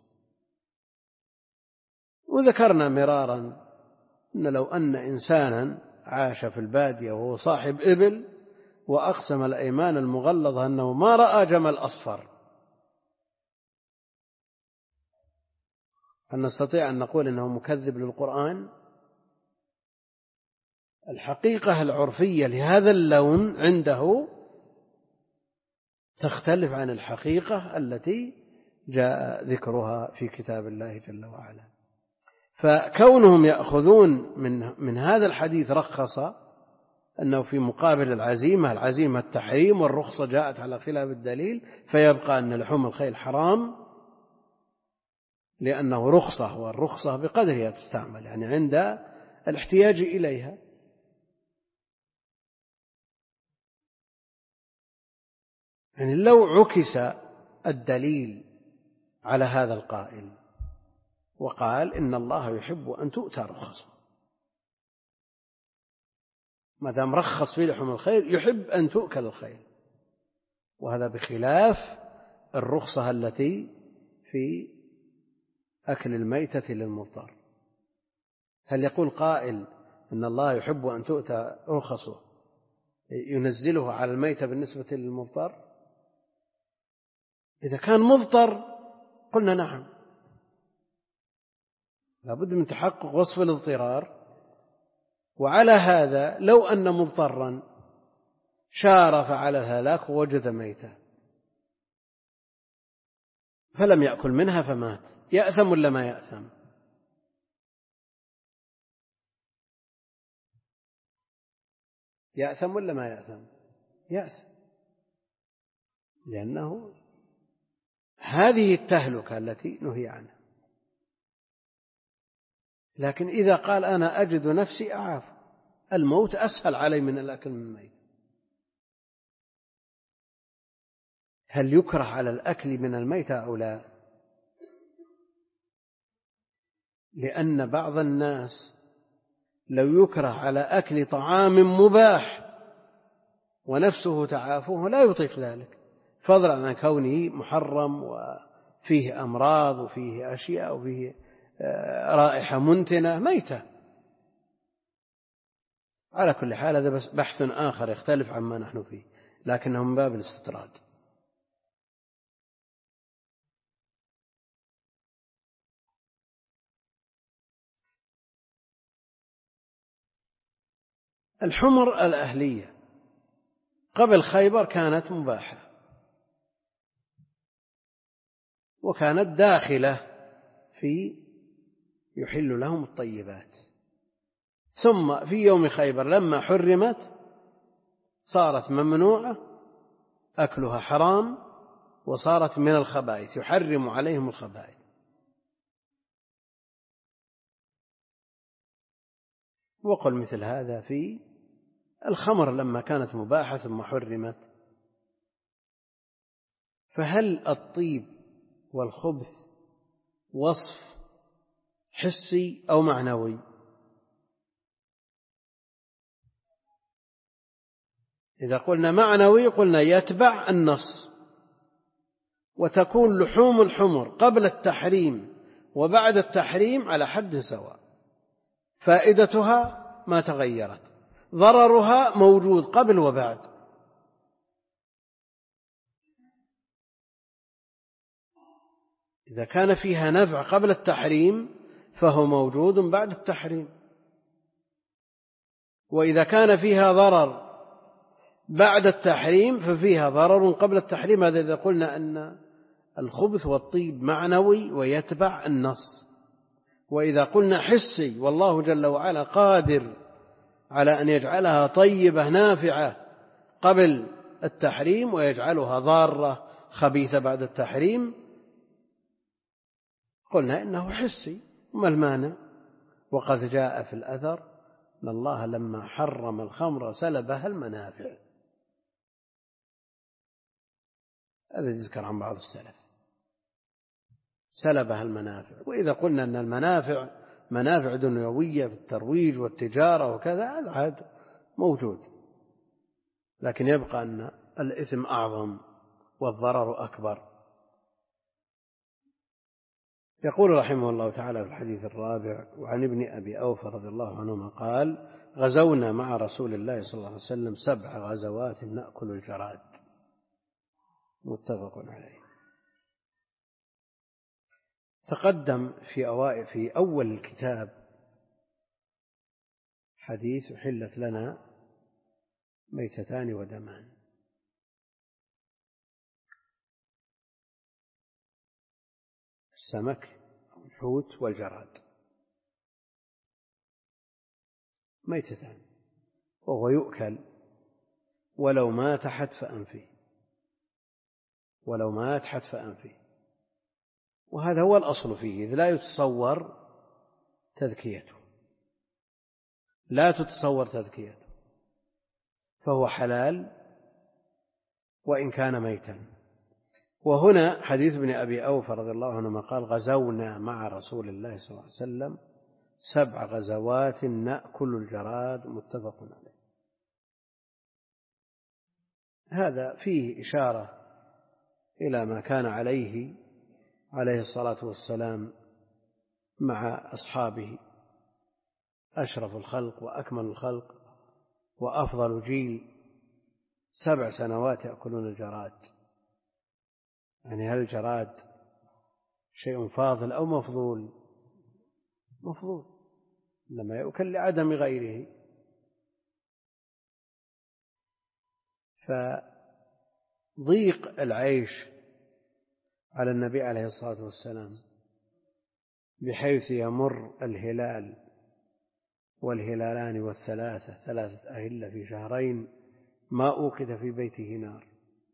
وذكرنا مرارا أن لو أن إنسانا عاش في البادية وهو صاحب إبل وأقسم الأيمان المغلظة أنه ما رأى جمل أصفر، هل نستطيع أن نقول أنه مكذب للقرآن؟ الحقيقة العرفية لهذا اللون عنده تختلف عن الحقيقة التي جاء ذكرها في كتاب الله جل وعلا. فكونهم يأخذون من من هذا الحديث رخص أنه في مقابل العزيمة العزيمة التحريم، والرخصة جاءت على خلاف الدليل، فيبقى أن لحوم الخيل حرام لأنه رخصة، والرخصة بقدرها تستعمل يعني عند الاحتياج إليها. يعني لو عكس الدليل على هذا القائل وقال إن الله يحب أن تؤتى رخصه، ما دام رخص في لحوم الخيل يحب أن تؤكل الخيل، وهذا بخلاف الرخصة التي في أكل الميتة للمضطر. هل يقول قائل إن الله يحب أن تؤتى رخصه ينزلها على الميتة بالنسبة للمضطر؟ إذا كان مضطر قلنا نعم، لابد من تحقق وصف الاضطرار. وعلى هذا لو أن مضطرا شارف على الهلاك ووجد ميتة فلم يأكل منها فمات، يأثم ولا ما يأثم؟ يأثم ولا ما يأثم؟ يأثم، لأنه هذه التهلكة التي نهي عنها. لكن إذا قال أنا أجد نفسي أعاف، الموت أسهل علي من الأكل من الميت، هل يكره على الأكل من الميتة أو لا؟ لأن بعض الناس لو يكره على أكل طعام مباح ونفسه تعافوه لا يطيق ذلك، فضلا عن كونه محرم وفيه أمراض وفيه أشياء وفيه رائحة منتنة ميتة. على كل حال هذا بس بحث آخر يختلف عما نحن فيه، لكنه من باب الاستطراد. الحمر الأهلية قبل خيبر كانت مباحة وكانت داخلة في يحل لهم الطيبات، ثم في يوم خيبر لما حرمت صارت ممنوعة، أكلها حرام، وصارت من الخبائث، يحرم عليهم الخبائث. وقل مثل هذا في الخمر لما كانت مباحة ثم حرمت. فهل الطيب والخبث وصف حسي أو معنوي؟ إذا قلنا معنوي قلنا يتبع النص، وتكون لحوم الحمر قبل التحريم وبعد التحريم على حد سواء، فائدتها ما تغيرت، ضررها موجود قبل وبعد. إذا كان فيها نفع قبل التحريم فهو موجود بعد التحريم، وإذا كان فيها ضرر بعد التحريم ففيها ضرر قبل التحريم. هذا إذا قلنا أن الخبث والطيب معنوي ويتبع النص. وإذا قلنا حسي، والله جل وعلا قادر على أن يجعلها طيبة نافعة قبل التحريم ويجعلها ضارة خبيثة بعد التحريم، قلنا إنه حسي، ما المانع؟ وقد جاء في الأثر أن الله لما حرم الخمر سلبها المنافع، هذا يذكر عن بعض السلف، سلبها المنافع. وإذا قلنا أن المنافع منافع دنيوية في الترويج والتجارة وكذا، هذا عاد موجود، لكن يبقى أن الإثم أعظم والضرر أكبر. يقول رحمه الله تعالى في الحديث الرابع: وعن ابن أبي أوفى رضي الله عنهما قال: غزونا مع رسول الله صلى الله عليه وسلم سبع غزوات نأكل الجراد. متفق عليه. تقدم في أوائل في أول الكتاب حديث حلت لنا ميتتان ودمان، السمك الحوت والجراد، ميتتان، وهو يؤكل ولو مات حتف أنفه، ولو مات حتف أنفه، وهذا هو الأصل فيه، إذ لا يتصور تذكيته، لا تتصور تذكيته، فهو حلال وإن كان ميتا. وهنا حديث ابن أبي أوفى رضي الله عنه قال: غزونا مع رسول الله صلى الله عليه وسلم سبع غزوات نأكل الجراد. متفق عليه. هذا فيه إشارة إلى ما كان عليه عليه الصلاة والسلام مع أصحابه، أشرف الخلق وأكمل الخلق وأفضل جيل، سبع سنوات يأكلون الجراد. يعني هل الجراد شيء فاضل أو مفضول؟ مفضول، لما يؤكل لعدم غيره. فضيق العيش على النبي عليه الصلاة والسلام بحيث يمر الهلال والهلالان والثلاثة، ثلاثة أهلة في شهرين ما أوقد في بيته نار،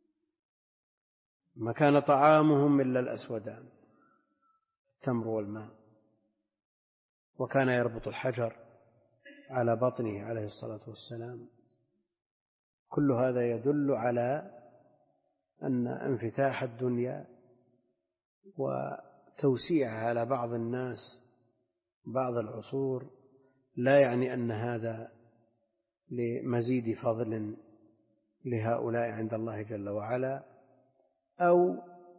ما كان طعامهم إلا الأسودان التمر والماء، وكان يربط الحجر على بطنه عليه الصلاة والسلام. كل هذا يدل على أن انفتاح الدنيا وتوسيعها على بعض الناس بعض العصور لا يعني أن هذا لمزيد فضل لهؤلاء عند الله جل وعلا، أو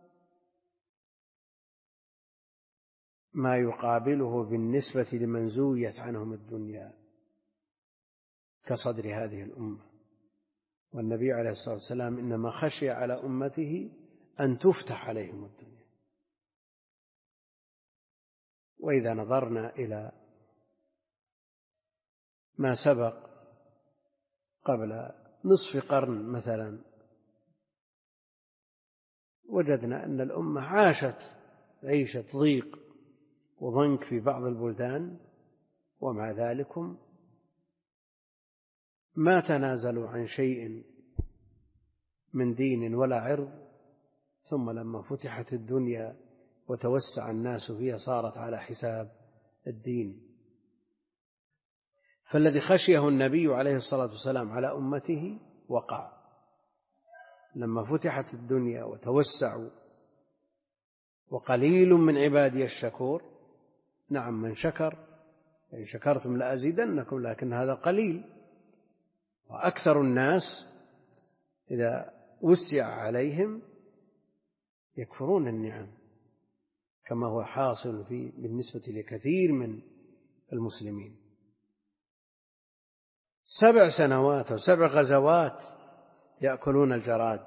ما يقابله بالنسبة لمن زويت عنهم الدنيا كصدر هذه الأمة. والنبي عليه الصلاة والسلام إنما خشي على أمته أن تفتح عليهم الدنيا. وإذا نظرنا إلى ما سبق قبل نصف قرن مثلا، وجدنا أن الأمة عاشت عيشة ضيق وضنك في بعض البلدان، ومع ذلك ما تنازلوا عن شيء من دين ولا عرض. ثم لما فتحت الدنيا وتوسع الناس فيها صارت على حساب الدين. فالذي خشيه النبي عليه الصلاة والسلام على أمته وقع لما فتحت الدنيا وتوسعوا. وقليل من عبادي الشكور. نعم، من شكر إن شكرتم لأزيدنكم، لكن هذا قليل. وأكثر الناس إذا وسع عليهم يكفرون النعم، كما هو حاصل في بالنسبة لكثير من المسلمين. سبع سنوات وسبع غزوات يأكلون الجراد،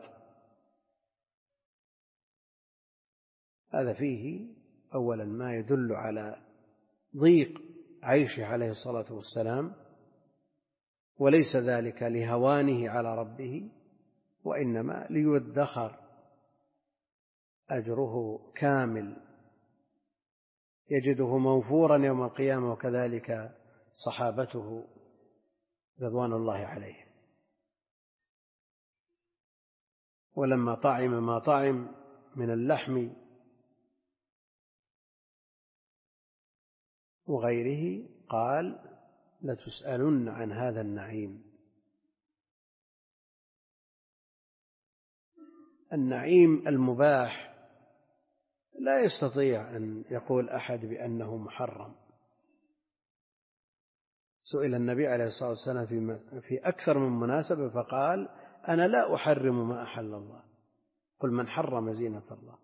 هذا فيه أولا ما يدل على ضيق عيشه عليه الصلاة والسلام، وليس ذلك لهوانه على ربه، وإنما ليدخر أجره كامل يجده موفورا يوم القيامة، وكذلك صحابته رضوان الله عليهم. ولما طعم ما طعم من اللحم وغيره قال لتسألن عن هذا النعيم. النعيم المباح لا يستطيع أن يقول أحد بأنه محرم. سئل النبي عليه الصلاة والسلام في أكثر من مناسبة فقال أنا لا أحرم ما أحل الله، قل من حرم زينة الله.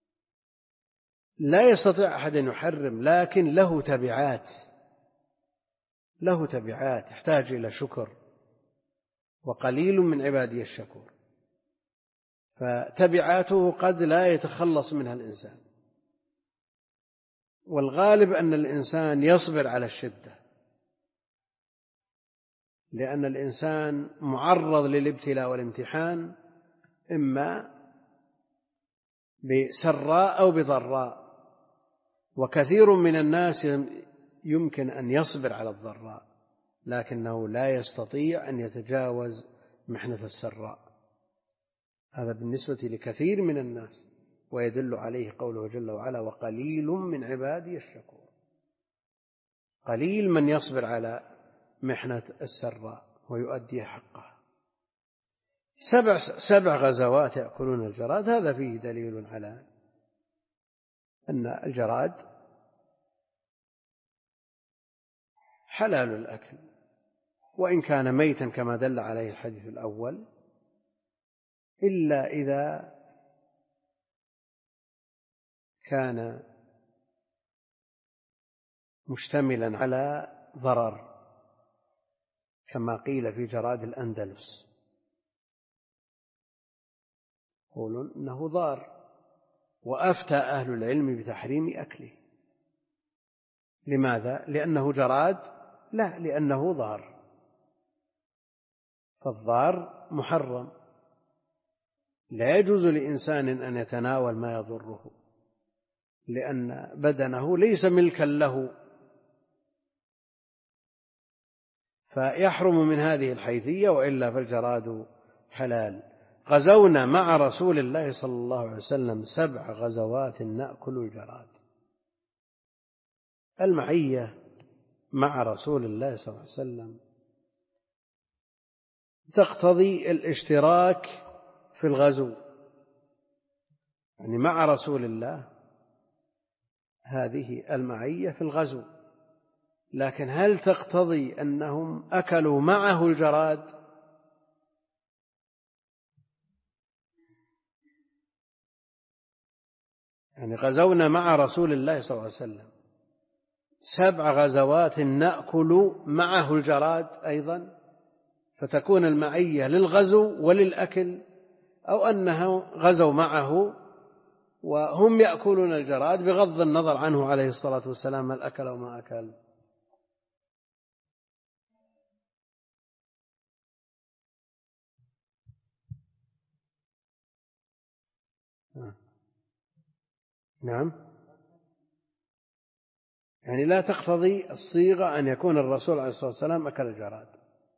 لا يستطيع أحد أن يحرم، لكن له تبعات، له تبعات يحتاج إلى شكر، وقليل من عبادي الشكور. فتبعاته قد لا يتخلص منها الإنسان، والغالب أن الإنسان يصبر على الشدة، لأن الإنسان معرض للابتلاء والامتحان إما بسراء أو بضراء، وكثير من الناس يمكن أن يصبر على الضراء لكنه لا يستطيع أن يتجاوز محنة السراء. هذا بالنسبة لكثير من الناس، ويدل عليه قوله جل وعلا وقليل من عبادي الشكور. قليل من يصبر على محنة السراء ويؤدي حقها. سبع, سبع غزوات يأكلون الجراد، هذا فيه دليل على أن الجراد حلال الأكل، وإن كان ميتا كما دل عليه الحديث الأول، إلا إذا كان مشتملا على ضرر، كما قيل في جراد الأندلس، يقولون إنه ضار، وأفتى أهل العلم بتحريم أكله. لماذا؟ لأنه جراد؟ لا، لأنه ضار، فالضار محرم، لا يجوز لإنسان أن يتناول ما يضره، لأن بدنه ليس ملكا له، فيحرم من هذه الحيثية، وإلا فالجراد حلال. غزونا مع رسول الله صلى الله عليه وسلم سبع غزوات نأكل الجراد. المعية مع رسول الله صلى الله عليه وسلم تقتضي الاشتراك في الغزو، يعني مع رسول الله هذه المعية في الغزو، لكن هل تقتضي أنهم أكلوا معه الجراد؟ يعني غزونا مع رسول الله صلى الله عليه وسلم سبع غزوات نأكل معه الجراد أيضا، فتكون المعية للغزو وللأكل، أو أنهم غزوا معه وهم يأكلون الجراد بغض النظر عنه عليه الصلاة والسلام هل أكل أو ما أكل. نعم، يعني لا تقتضي الصيغة أن يكون الرسول عليه الصلاة والسلام أكل الجراد،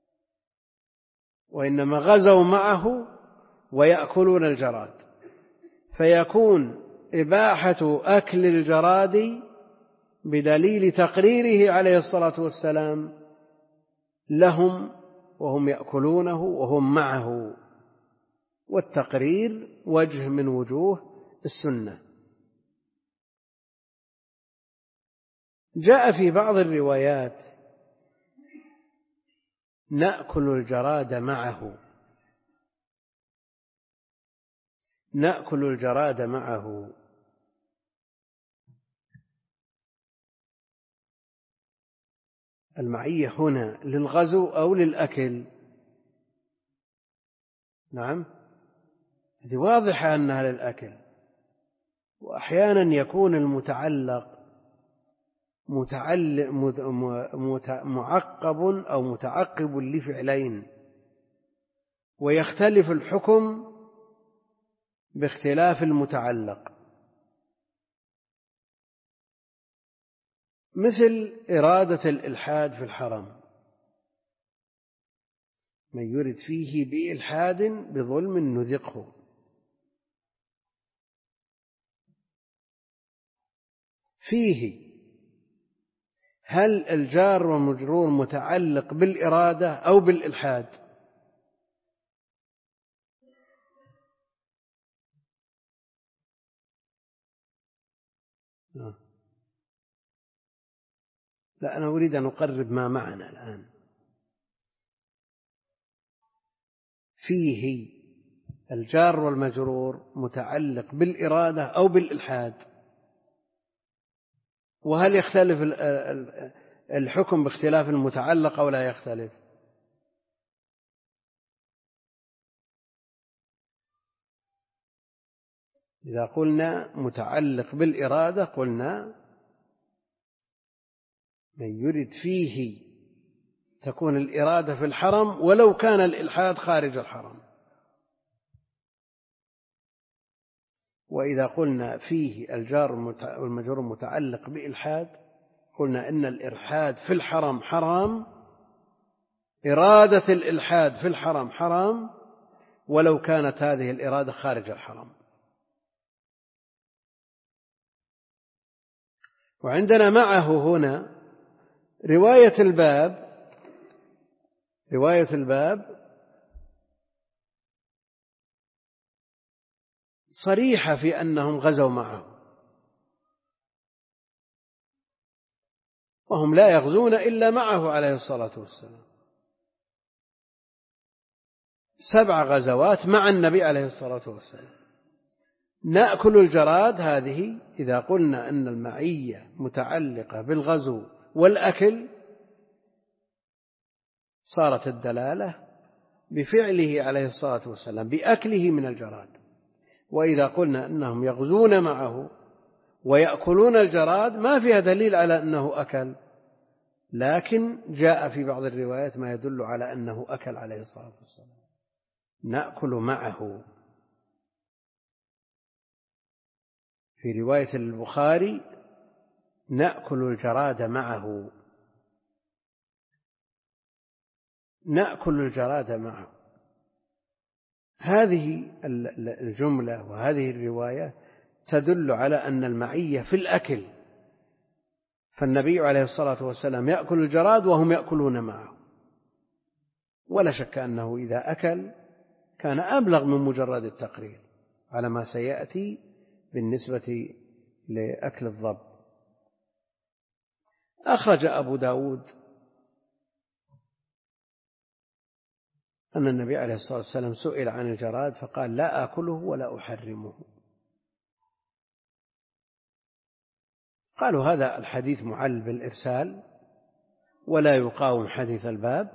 وإنما غزوا معه ويأكلون الجراد، فيكون إباحة أكل الجراد بدليل تقريره عليه الصلاة والسلام لهم وهم يأكلونه وهم معه، والتقرير وجه من وجوه السنة. جاء في بعض الروايات نأكل الجراد معه، نأكل الجراد معه، المعية هنا للغزو أو للأكل؟ نعم، هذه واضحة أنها للأكل، وأحيانا يكون المتعلق متعلق معقب أو متعقب لفعلين، ويختلف الحكم باختلاف المتعلق، مثل إرادة الإلحاد في الحرم، من يرد فيه بإلحاد بظلم نذقه. فيه هل الجار والمجرور متعلق بالإرادة أو بالإلحاد؟ لا، أنا أريد أن أقرب ما معنا الآن. فيه الجار والمجرور متعلق بالإرادة أو بالإلحاد، وهل يختلف الحكم باختلاف المتعلق أو لا يختلف؟ إذا قلنا متعلق بالإرادة قلنا من يرد فيه تكون الإرادة في الحرم ولو كان الإلحاد خارج الحرم. وإذا قلنا فيه الجار والمجرور متعلق بإلحاد قلنا إن الإلحاد في الحرم حرام، إرادة الإلحاد في الحرم حرام ولو كانت هذه الإرادة خارج الحرم. وعندنا معه هنا رواية الباب رواية الباب صريحة في أنهم غزوا معه، وهم لا يغزون إلا معه عليه الصلاة والسلام، سبع غزوات مع النبي عليه الصلاة والسلام. نأكل الجراد هذه إذا قلنا أن المعية متعلقة بالغزو والأكل صارت الدلالة بفعله عليه الصلاة والسلام بأكله من الجراد. وإذا قلنا أنهم يغزون معه ويأكلون الجراد ما فيها دليل على أنه أكل، لكن جاء في بعض الروايات ما يدل على أنه أكل عليه الصلاة والسلام. نأكل معه. في رواية البخاري نأكل الجراد معه، نأكل الجراد معه. هذه الجملة وهذه الرواية تدل على أن المعية في الأكل، فالنبي عليه الصلاة والسلام يأكل الجراد وهم يأكلون معه، ولا شك أنه إذا أكل كان أبلغ من مجرد التقرير على ما سيأتي بالنسبة لأكل الضب. أخرج أبو داود أن النبي عليه الصلاة والسلام سئل عن الجراد فقال لا آكله ولا أحرمه. قالوا هذا الحديث معل بالإرسال ولا يقاوم حديث الباب،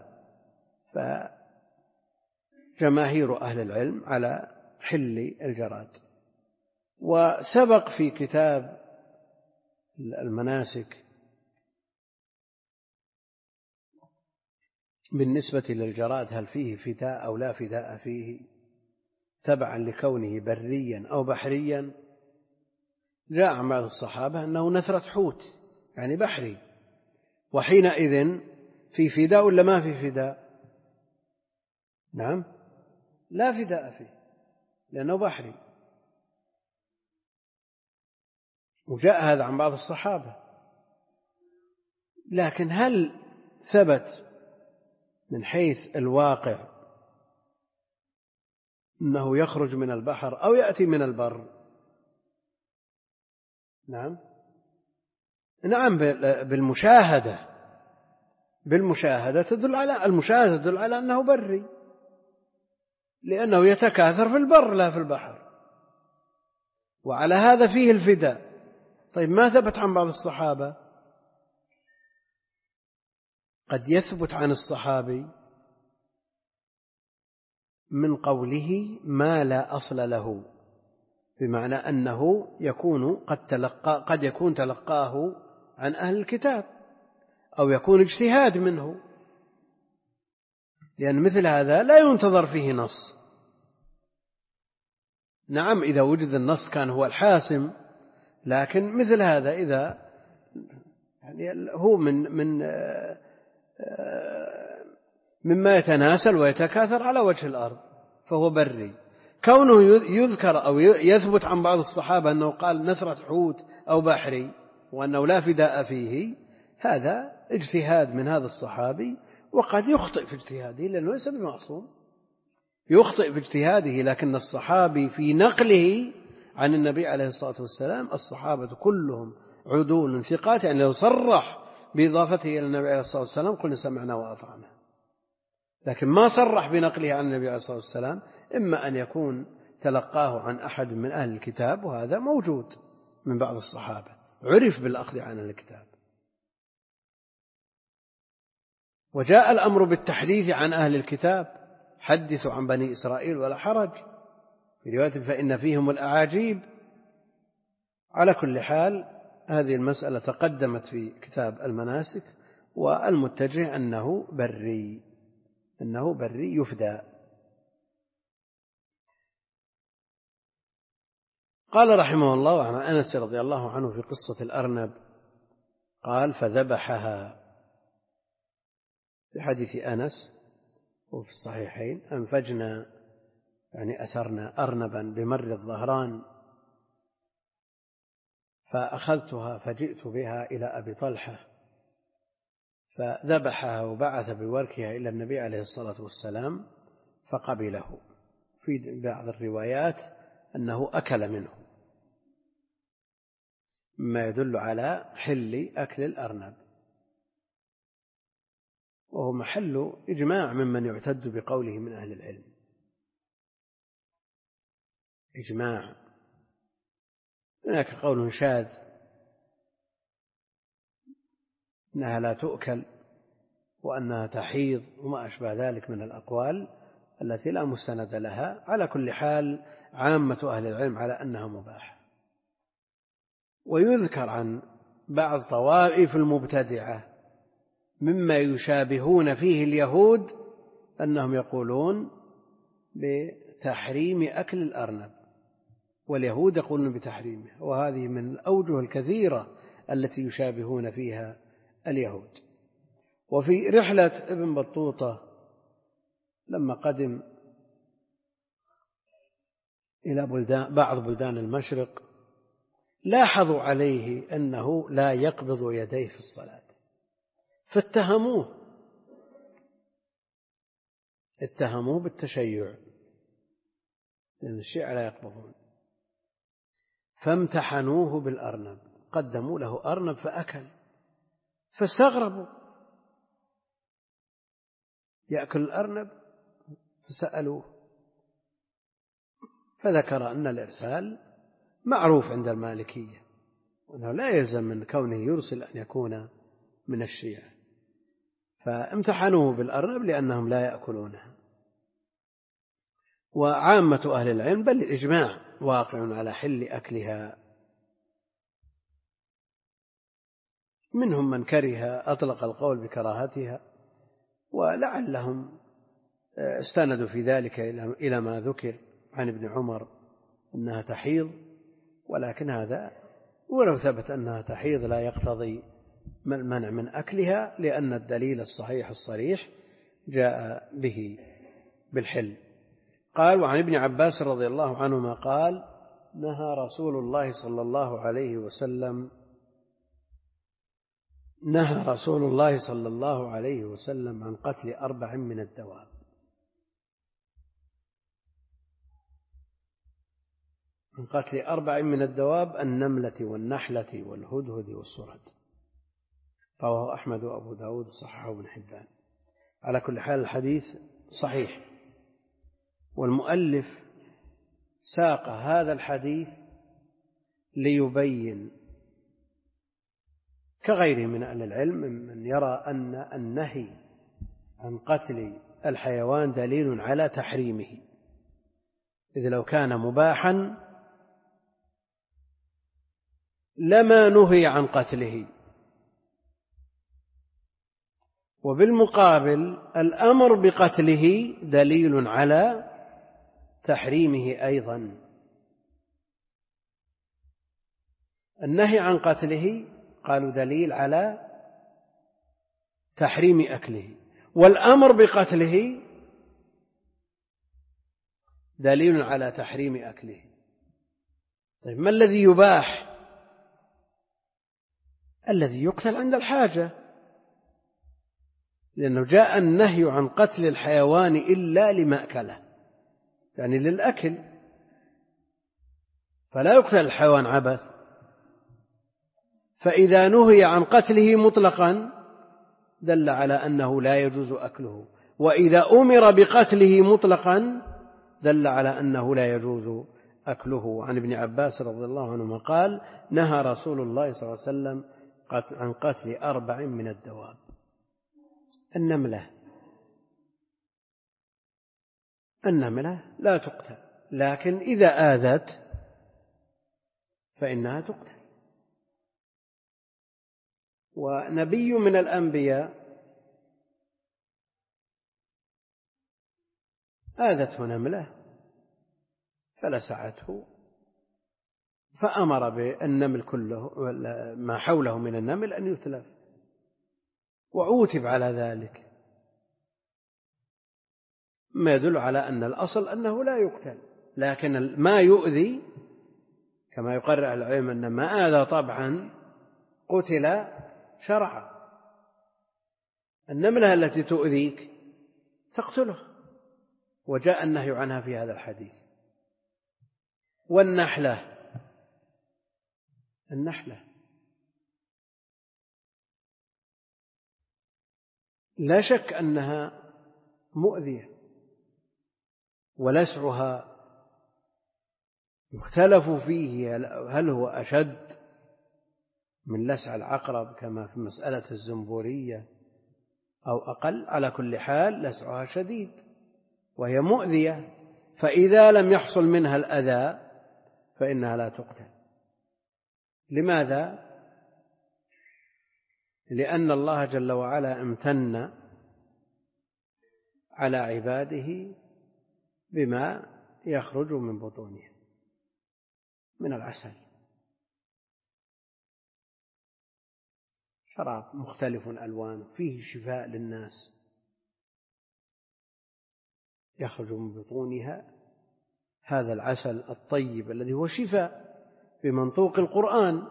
فجماهير أهل العلم على حل الجراد. وسبق في كتاب المناسك بالنسبة للجراد هل فيه فداء أو لا فداء فيه تبعا لكونه بريا أو بحريا، جاء عن بعض الصحابة أنه نثرة حوت يعني بحري، وحينئذ في فداء ولا ما في فداء؟ نعم لا فداء فيه لأنه بحري. وجاء هذا عن بعض الصحابة، لكن هل ثبت من حيث الواقع أنه يخرج من البحر أو يأتي من البر؟ نعم نعم بالمشاهدة، بالمشاهدة تدل على المشاهدة تدل على أنه بري، لأنه يتكاثر في البر لا في البحر، وعلى هذا فيه الفداء. طيب ما ثبت عن بعض الصحابة؟ قد يثبت عن الصحابي من قوله ما لا أصل له، بمعنى أنه يكون قد تلقى قد يكون تلقاه عن أهل الكتاب أو يكون اجتهاد منه، لأن مثل هذا لا ينتظر فيه نص. نعم إذا وجد النص كان هو الحاسم، لكن مثل هذا إذا يعني هو من من مما يتناسل ويتكاثر على وجه الأرض فهو بري. كونه يذكر أو يثبت عن بعض الصحابة أنه قال نثرة حوت أو بحري وأنه لا فداء فيه، هذا اجتهاد من هذا الصحابي، وقد يخطئ في اجتهاده لأنه ليس بمعصوم، يخطئ في اجتهاده، لكن الصحابي في نقله عن النبي عليه الصلاة والسلام الصحابة كلهم عدول ثقات، يعني لو صرح بإضافته إلى النبي عليه الصلاة والسلام قلنا سمعنا وأطعنا، لكن ما صرح بنقله عن النبي عليه الصلاة والسلام إما أن يكون تلقاه عن أحد من أهل الكتاب، وهذا موجود من بعض الصحابة عرف بالأخذ عن الكتاب. وجاء الأمر بالتحديث عن أهل الكتاب، حدثوا عن بني إسرائيل ولا حرج، في رواية فإن فيهم الأعاجيب. على كل حال هذه المسألة تقدمت في كتاب المناسك، والمتجه أنه بري، أنه بري يفدى. قال رحمه الله عن أنس رضي الله عنه في قصة الأرنب قال فذبحها، في حديث أنس وفي الصحيحين أنفجنا يعني أثرنا أرنبا بمر الظهران فأخذتها فجئت بها إلى أبي طلحة فذبحها وبعث بوركها إلى النبي عليه الصلاة والسلام فقبله. في بعض الروايات أنه أكل منه، ما يدل على حل أكل الأرنب، وهو محل إجماع ممن يعتد بقوله من أهل العلم، إجماع. هناك قول شاذ إنها لا تؤكل وأنها تحيض وما أشبه ذلك من الأقوال التي لا مستند لها. على كل حال عامة أهل العلم على أنها مباحة. ويذكر عن بعض طوائف المبتدعة مما يشابهون فيه اليهود أنهم يقولون بتحريم أكل الأرنب، واليهود يقولون بتحريمه، وهذه من الأوجه الكثيرة التي يشابهون فيها اليهود. وفي رحلة ابن بطوطة لما قدم إلى بلدان بعض بلدان المشرق لاحظوا عليه أنه لا يقبض يديه في الصلاة، فاتهموه اتهموه بالتشيع، لأن الشيعة لا يقبضون، فامتحنوه بالأرنب، قدموا له أرنب فأكل، فاستغربوا يأكل الأرنب، فسألوه فذكر أن الإرسال معروف عند المالكية، أنه لا يلزم من كونه يرسل أن يكون من الشيعة، فامتحنوه بالأرنب لأنهم لا يأكلونها. وعامة أهل العلم بل الإجماع واقع على حل أكلها، منهم من كره أطلق القول بكراهتها، ولعلهم استندوا في ذلك إلى ما ذكر عن ابن عمر أنها تحيض، ولكن هذا ولو ثبت أنها تحيض لا يقتضي المنع من أكلها، لأن الدليل الصحيح الصريح جاء به بالحل. قال: وعن ابن عباس رضي الله عنهما قال: نهى رسول الله صلى الله عليه وسلم نهى رسول الله صلى الله عليه وسلم عن قتل أربع من الدواب. عن قتل أربع من الدواب: النملة والنحلة والهدهد والسرد. رواه أحمد وأبو داود صححه ابن حبان. على كل حال الحديث صحيح، والمؤلف ساق هذا الحديث ليبين كغيره من أهل العلم من يرى أن النهي عن قتل الحيوان دليل على تحريمه، إذ لو كان مباحا لما نهي عن قتله. وبالمقابل الأمر بقتله دليل على تحريمه أيضا. النهي عن قتله قالوا دليل على تحريم أكله، والأمر بقتله دليل على تحريم أكله. طيب ما الذي يباح؟ الذي يقتل عند الحاجة، لأنه جاء النهي عن قتل الحيوان إلا لمأكله، يعني للأكل، فلا يقتل الحيوان عبث. فإذا نهي عن قتله مطلقا دل على أنه لا يجوز أكله، وإذا أمر بقتله مطلقا دل على أنه لا يجوز أكله. عن ابن عباس رضي الله عنهما قال: نهى رسول الله صلى الله عليه وسلم عن قتل أربع من الدواب. النملة النملة لا تقتل، لكن إذا آذت فإنها تقتل. ونبي من الأنبياء آذته نملة فلسعته، فأمر بالنمل كله ما حوله من النمل أن يتلف، وعوتب على ذلك، ما يدل على أن الأصل أنه لا يقتل، لكن ما يؤذي كما يقرر العلم أن ما آذى طبعا قتل شرعا. النملة التي تؤذيك تقتله، وجاء النهي عنها في هذا الحديث. والنحلة النحلة لا شك أنها مؤذية، ولسعها يختلف فيه هل هو أشد من لسع العقرب كما في مسألة الزنبورية أو أقل. على كل حال لسعها شديد وهي مؤذية، فإذا لم يحصل منها الأذى فإنها لا تقتل. لماذا؟ لأن الله جل وعلا امتن على عباده بما يخرج من بطونها من العسل، شراب مختلف ألوانه فيه شفاء للناس، يخرج من بطونها هذا العسل الطيب الذي هو شفاء بمنطوق القرآن.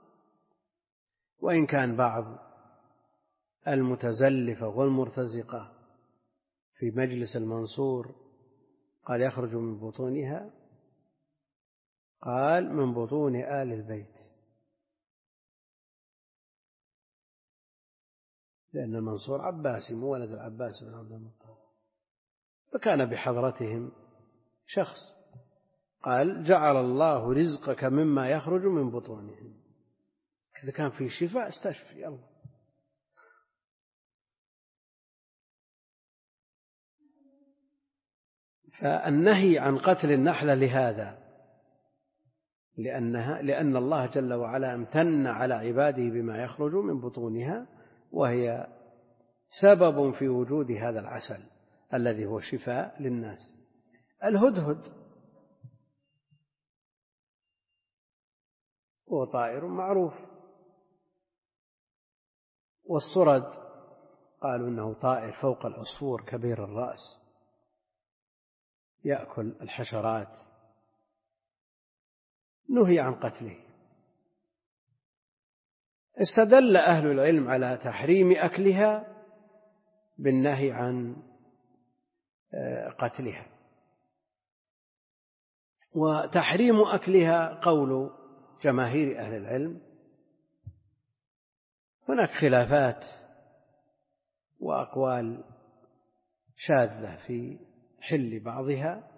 وإن كان بعض المتزلفة والمرتزقة في مجلس المنصور قال يخرج من بطونها، قال من بطون آل البيت، لأن المنصور عباسي مو ولد العباس بن عبد المطلب، فكان بحضرتهم شخص قال جعل الله رزقك مما يخرج من بطونهم، إذا كان في شفاء استشفي الله. فالنهي عن قتل النحلة لهذا، لأنها لأن الله جل وعلا امتن على عباده بما يخرج من بطونها، وهي سبب في وجود هذا العسل الذي هو شفاء للناس. الهدهد هو طائر معروف، والصرد قالوا إنه طائر فوق العصفور كبير الرأس يأكل الحشرات، نهي عن قتله. استدل أهل العلم على تحريم أكلها بالنهي عن قتلها، وتحريم أكلها قول جماهير أهل العلم. هناك خلافات وأقوال شاذة في حل بعضها،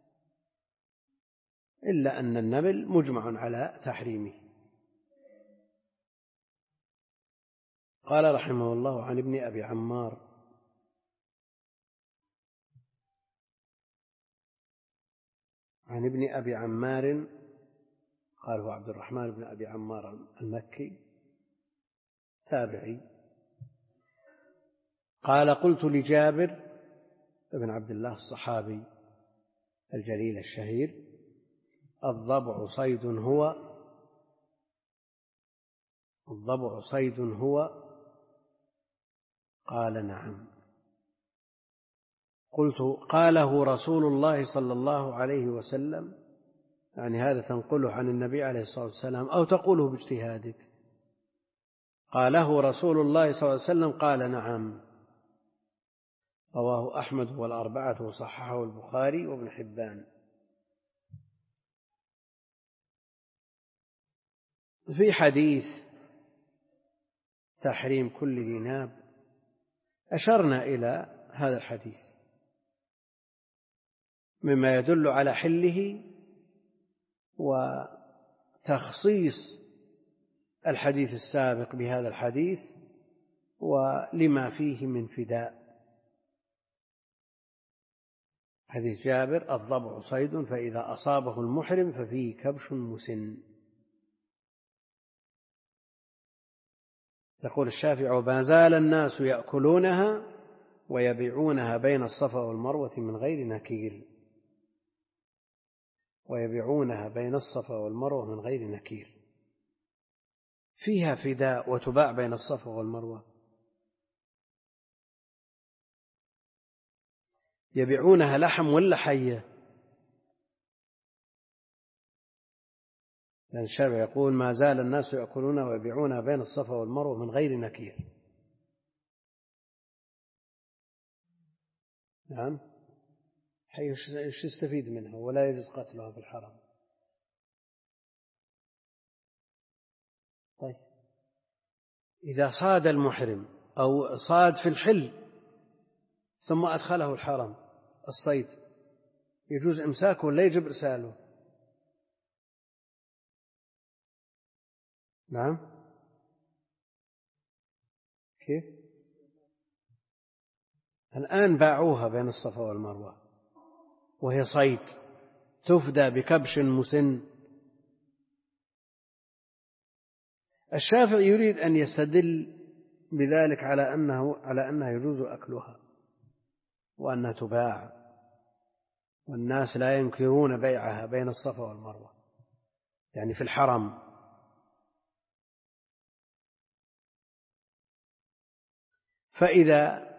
إلا أن النمل مجمع على تحريمه. قال رحمه الله عن ابن أبي عمار عن ابن أبي عمار قال هو عبد الرحمن بن أبي عمار المكي تابعي، قال قلت لجابر بن عبد الله الصحابي الجليل الشهير: الضبع صيد هو الضبع صيد هو؟ قال نعم. قلت: قاله رسول الله صلى الله عليه وسلم؟ يعني هذا تنقله عن النبي عليه الصلاة والسلام أو تقوله باجتهادك؟ قاله رسول الله صلى الله عليه وسلم. قال نعم. رواه أحمد والأربعة وصححه البخاري وابن حبان. في حديث تحريم كل ذي ناب أشرنا إلى هذا الحديث مما يدل على حله وتخصيص الحديث السابق بهذا الحديث ولما فيه من فداء. حديث جابر: الضبع صيد فإذا أصابه المحرم ففيه كبش مسن. يقول الشافعي: وما زال الناس يأكلونها ويبيعونها بين الصفا والمروة من غير نكير ويبيعونها بين الصفا والمروة من غير نكير فيها فداء وتباع بين الصفا والمروة. يبيعونها لحم ولا حية؟ لأن الشافعي يقول: ما زال الناس يأكلونها ويبيعونها بين الصفا والمروة من غير نكير. نعم، حي ايش يستفيد منها ولا يجوز قتلها في الحرم؟ طيب، إذا صاد المحرم أو صاد في الحل ثم أدخله الحرم الصيد يجوز إمساكه ولا يجب إرساله؟ نعم، كيف؟ الآن باعوها بين الصفا والمروة وهي صيد تفدى بكبش مسن. الشافعي يريد أن يستدل بذلك على أنه على أنها يجوز أكلها وأنها تباع والناس لا ينكرون بيعها بين الصفا والمروة، يعني في الحرم. فإذا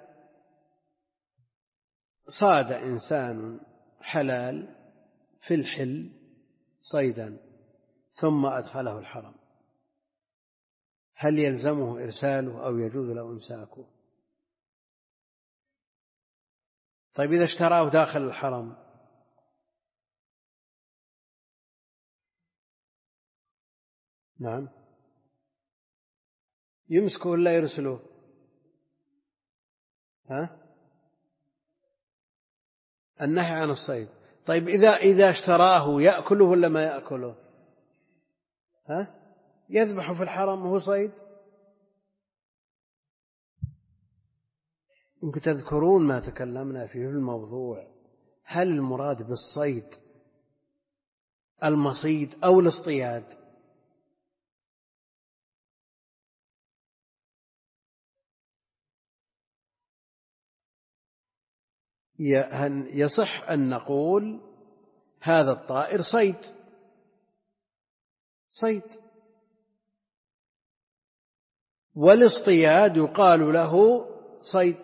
صاد إنسان حلال في الحل صيدا ثم أدخله الحرم هل يلزمه إرساله أو يجوز له إمساكه؟ طيب إذا اشتراه داخل الحرم نعم يمسكه ولا يرسله؟ ها؟ النهي عن الصيد. طيب إذا إذا اشتراه يأكله ولا ما يأكله؟ ها؟ يذبح في الحرم وهو صيد؟ يمكن تذكرون ما تكلمنا فيه في الموضوع، هل المراد بالصيد المصيد أو الاصطياد؟ يصح أن نقول هذا الطائر صيد صيد، والاصطياد يقال له صيد.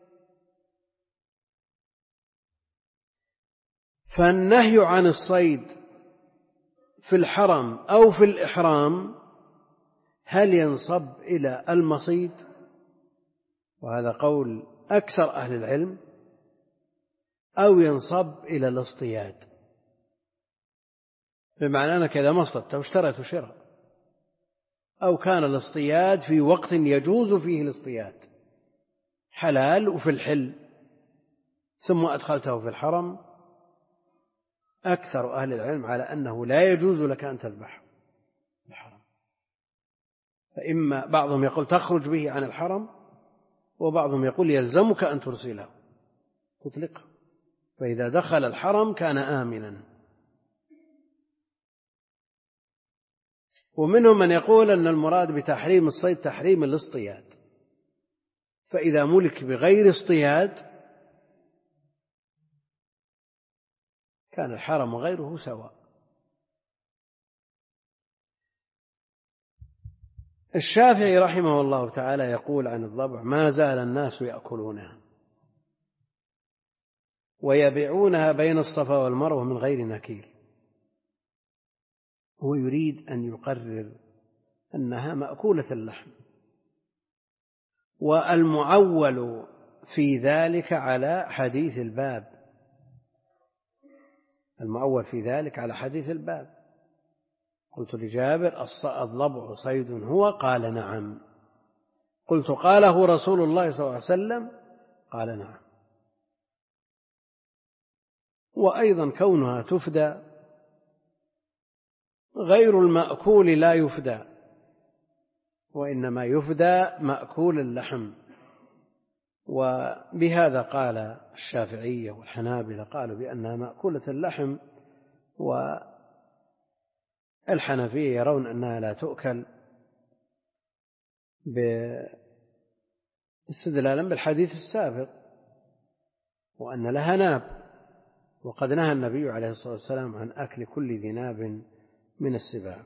فالنهي عن الصيد في الحرم أو في الإحرام هل ينصب إلى المصيد؟ وهذا قول أكثر أهل العلم، أو ينصب إلى الاصطياد، بمعنى أنك إذا ما اصطدت واشتريت شراء، أو كان الاصطياد في وقت يجوز فيه الاصطياد حلال وفي الحل، ثم أدخلته في الحرم، أكثر أهل العلم على أنه لا يجوز لك أن تذبح في الحرم. فإما بعضهم يقول تخرج به عن الحرم، وبعضهم يقول يلزمك أن ترسله تطلقه، فإذا دخل الحرم كان آمنا. ومنهم من يقول أن المراد بتحريم الصيد تحريم الاصطياد، فإذا ملك بغير اصطياد كان الحرم وغيره سواء. الشافعي رحمه الله تعالى يقول عن الضبع: ما زال الناس يأكلونها ويبيعونها بين الصفا والمروة من غير نكير. هو يريد أن يقرر أنها مأكولة اللحم، والمعول في ذلك على حديث الباب، المعول في ذلك على حديث الباب. قلت لجابر: الضبع صيد هو؟ قال: نعم. قلت: قاله رسول الله صلى الله عليه وسلم؟ قال: نعم. وأيضا كونها تفدى، غير المأكول لا يفدى، وإنما يفدى مأكول اللحم. وبهذا قال الشافعية والحنابلة، قالوا بأنها مأكولة اللحم، والحنفية يرون أنها لا تؤكل استدلالا بالحديث السابق، وأن لها ناب، وقد نهى النبي عليه الصلاة والسلام عن أكل كل ذي ناب من السباع.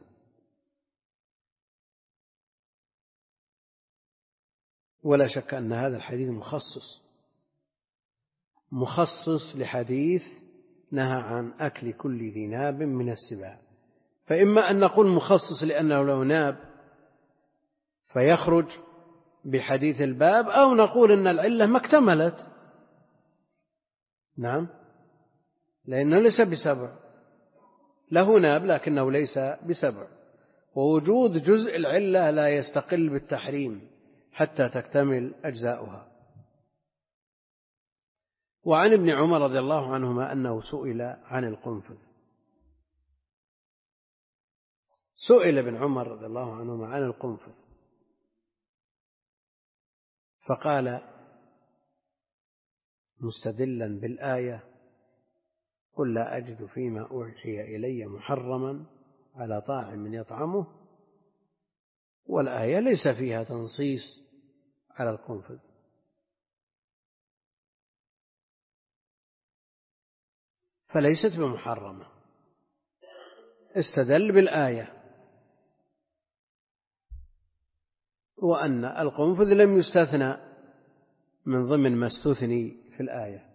ولا شك أن هذا الحديث مخصص مخصص لحديث نهى عن أكل كل ذي ناب من السباع. فإما أن نقول مخصص لأنه لو ناب فيخرج بحديث الباب، أو نقول أن العلة ما اكتملت، نعم، لأنه ليس بسبع، له ناب لكنه ليس بسبع، ووجود جزء العلة لا يستقل بالتحريم حتى تكتمل أجزاؤها. وعن ابن عمر رضي الله عنهما أنه سئل عن القنفذ، سئل ابن عمر رضي الله عنهما عن القنفذ فقال مستدلا بالآية: قل لا أجد فيما أوحي إلي محرما على طاعم يطعمه. والآية ليس فيها تنصيص على القنفذ، فليست بمحرمة. استدل بالآية، وأن القنفذ لم يستثنى من ضمن ما استثني في الآية.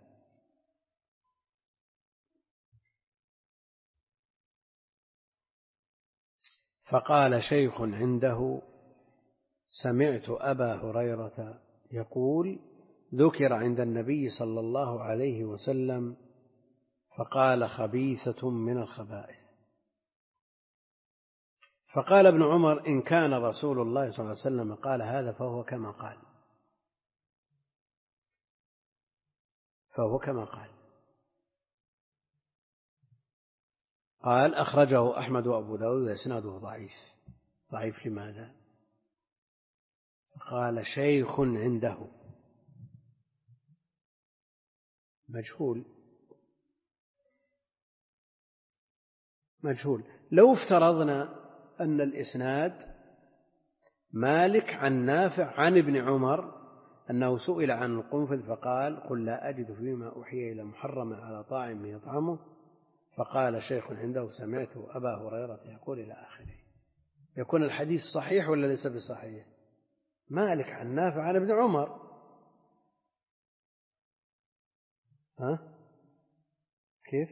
فقال شيخ عنده: سمعت أبا هريرة يقول: ذكر عند النبي صلى الله عليه وسلم فقال: خبيثة من الخبائث. فقال ابن عمر: إن كان رسول الله صلى الله عليه وسلم قال هذا فهو كما قال، فهو كما قال. قال: أخرجه أحمد وأبو داود وإسناده ضعيف. ضعيف لماذا؟ قال شيخ عنده، مجهول مجهول. لو افترضنا أن الإسناد مالك عن نافع عن ابن عمر أنه سئل عن القنفذ فقال قل لا أجد فيما أوحي إلى محرم على طاعم يطعمه، فقال شيخ عنده سمعت أبا هريرة يقول إلى آخره، يكون الحديث صحيح ولا ليس بصحيح؟ مالك عن نافع عن ابن عمر، ها كيف؟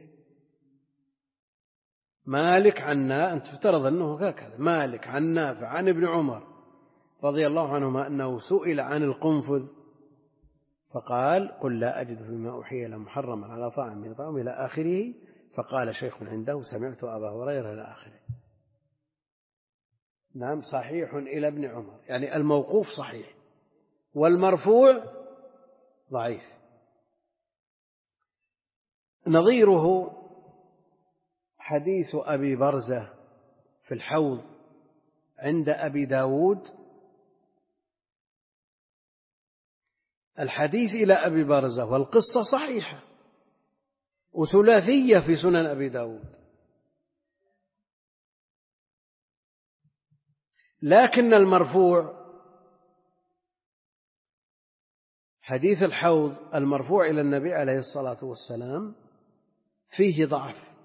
مالك عن أنت تفترض أنه هكذا، مالك عن نافع عن ابن عمر رضي الله عنهما أنه سئل عن القنفذ فقال قل لا أجد فيما أوحي إلى محرم على طاعم يطعمه إلى آخره، فقال شيخ عنده سمعت أبا هريرة إلى آخره. نعم صحيح إلى ابن عمر، يعني الموقوف صحيح والمرفوع ضعيف. نظيره حديث أبي برزة في الحوض عند أبي داود. الحديث إلى أبي برزة والقصة صحيحة وثلاثية في سنن أبي داود، لكن المرفوع حديث الحوض المرفوع إلى النبي عليه الصلاة والسلام فيه ضعف.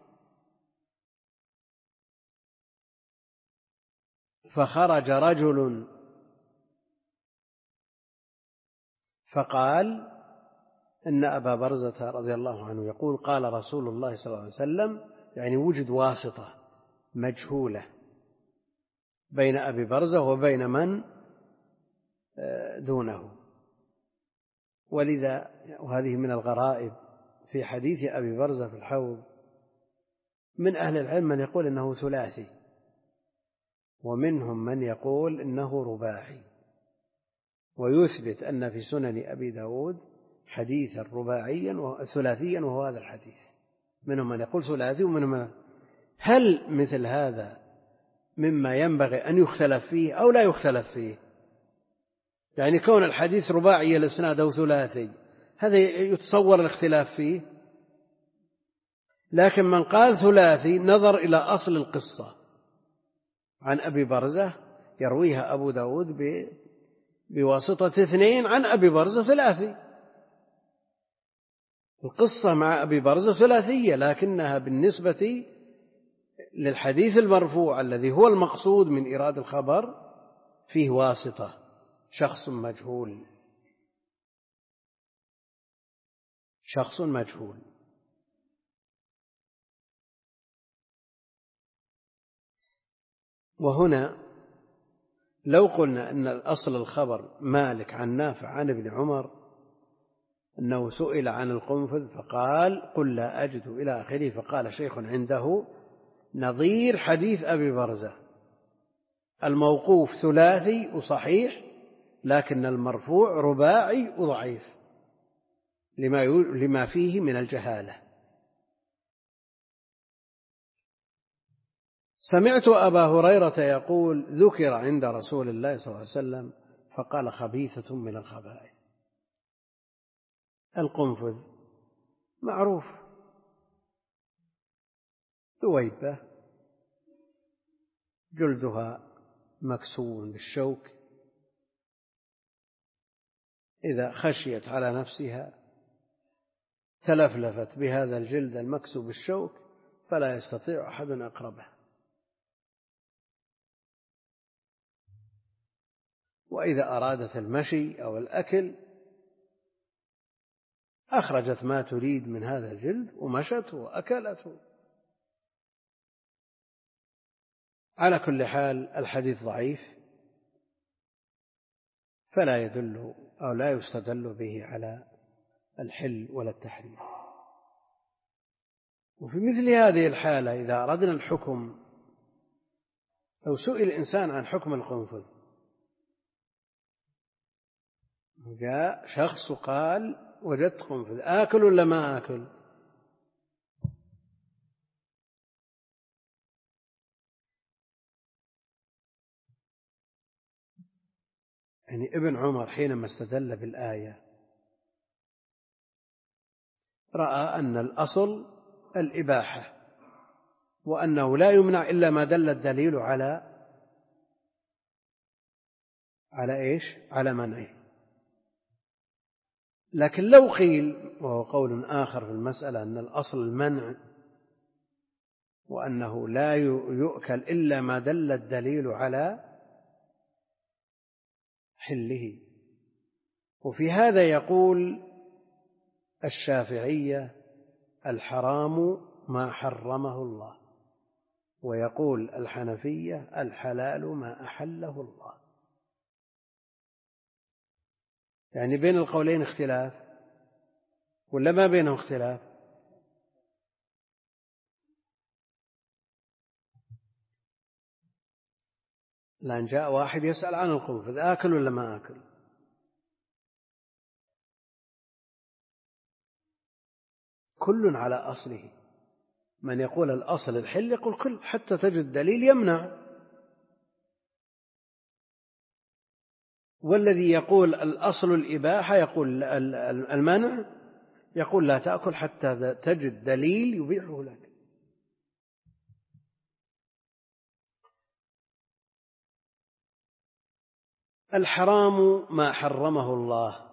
فخرج رجل فقال إن أبا برزة رضي الله عنه يقول قال رسول الله صلى الله عليه وسلم، يعني وجد واسطة مجهولة بين أبي برزة وبين من دونه، ولذا وهذه من الغرائب في حديث أبي برزة في الحوض. من أهل العلم من يقول إنه ثلاثي، ومنهم من يقول إنه رباعي، ويثبت أن في سنن أبي داود حديثا رباعيا وثلاثيا وهو هذا الحديث. منهم من يقول ثلاثي ومنهم من. هل مثل هذا مما ينبغي أن يختلف فيه أو لا يختلف فيه؟ يعني كون الحديث رباعي الإسناد أو ثلاثي هذا يتصور الاختلاف فيه، لكن من قال ثلاثي نظر إلى أصل القصة عن أبي برزة يرويها أبو داود بواسطة اثنين عن أبي برزة ثلاثي. القصة مع أبي برزة ثلاثية، لكنها بالنسبة للحديث المرفوع الذي هو المقصود من إيراد الخبر فيه واسطة، شخص مجهول شخص مجهول. وهنا لو قلنا أن الأصل الخبر مالك عن نافع عن ابن عمر أنه سئل عن القنفذ فقال قل لا أجد إلى آخره، فقال شيخ عنده، نظير حديث أبي برزة الموقوف ثلاثي وصحيح، لكن المرفوع رباعي وضعيف لما لما فيه من الجهالة. سمعت أبا هريرة يقول ذكر عند رسول الله صلى الله عليه وسلم فقال خبيثة من الخبائث. القنفذ معروف، دويبة جلدها مكسو بالشوك، إذا خشيت على نفسها تلفلفت بهذا الجلد المكسو بالشوك فلا يستطيع أحد أقربه. وإذا أرادت المشي أو الأكل أخرجت ما تريد من هذا الجلد ومشت وأكلته. على كل حال الحديث ضعيف، فلا يدل أو لا يستدل به على الحل ولا التحريم. وفي مثل هذه الحالة إذا أردنا الحكم، لو سئل الإنسان عن حكم القنفذ جاء شخص قال وجدت قنفذ آكل ولا ما آكل؟ يعني ابن عمر حينما استدل بالآية رأى أن الأصل الإباحة، وأنه لا يمنع إلا ما دل الدليل على على إيش؟ على منعه. لكن لو قيل، وهو قول آخر في المسألة، أن الأصل المنع وأنه لا يؤكل إلا ما دل الدليل على حله، وفي هذا يقول الشافعية الحرام ما حرمه الله، ويقول الحنفية الحلال ما أحله الله. يعني بين القولين اختلاف ولا ما بينهم اختلاف؟ لأن جاء واحد يسأل عن القنفذ آكل ولا ما آكل؟ كل على أصله. من يقول الأصل الحل يقول كل، حتى تجد دليل يمنع. والذي يقول الأصل الإباحة يقول المنع، يقول لا تأكل حتى تجد دليل يبيحه لك. الحرام ما حرمه الله،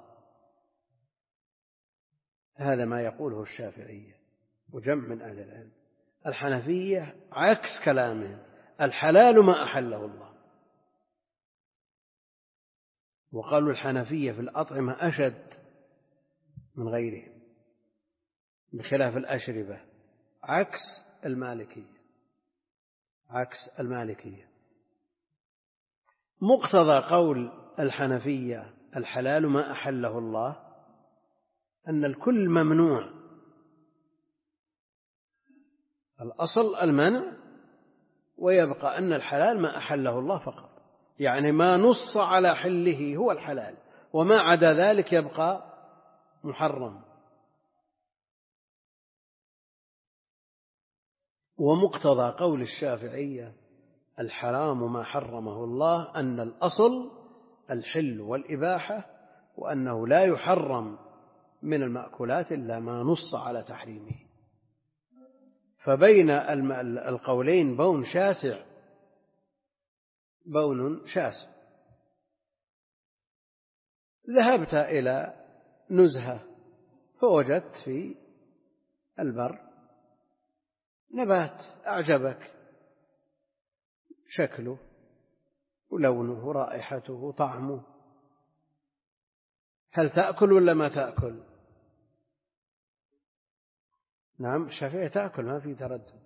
هذا ما يقوله الشافعية وجمع من أهل العلم. الحنفية عكس كلامهم، الحلال ما أحله الله. وقالوا الحنفية في الأطعمة أشد من غيرهم بخلاف الأشربة، عكس المالكية عكس المالكية. مقتضى قول الحنفية الحلال ما أحله الله أن الكل ممنوع، الأصل المنع، ويبقى أن الحلال ما أحله الله فقط، يعني ما نص على حله هو الحلال، وما عدا ذلك يبقى محرم. ومقتضى قول الشافعية الحرام ما حرمه الله أن الأصل الحل والإباحة، وأنه لا يحرم من المأكولات إلا ما نص على تحريمه. فبين القولين بون شاسع بون شاسع. ذهبت إلى نزهة فوجدت في البر نبات أعجبك شكله ولونه ورائحته وطعمه، هل تأكل ولا ما تأكل؟ نعم، الشافعية تأكل ما في تردد.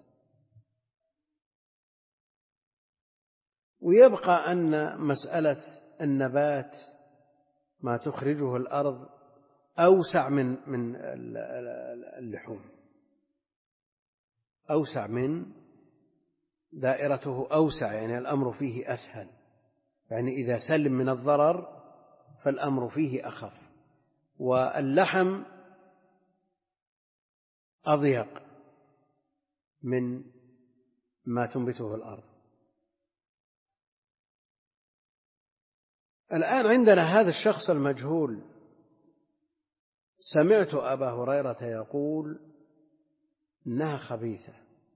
ويبقى أن مسألة النبات ما تخرجه الأرض أوسع من من اللحوم، أوسع من دائرته أوسع، يعني الأمر فيه أسهل، يعني إذا سلم من الضرر فالأمر فيه أخف، واللحم أضيق من ما تنبته الأرض. الآن عندنا هذا الشخص المجهول، سمعت أبا هريرة يقول إنها خبيثة،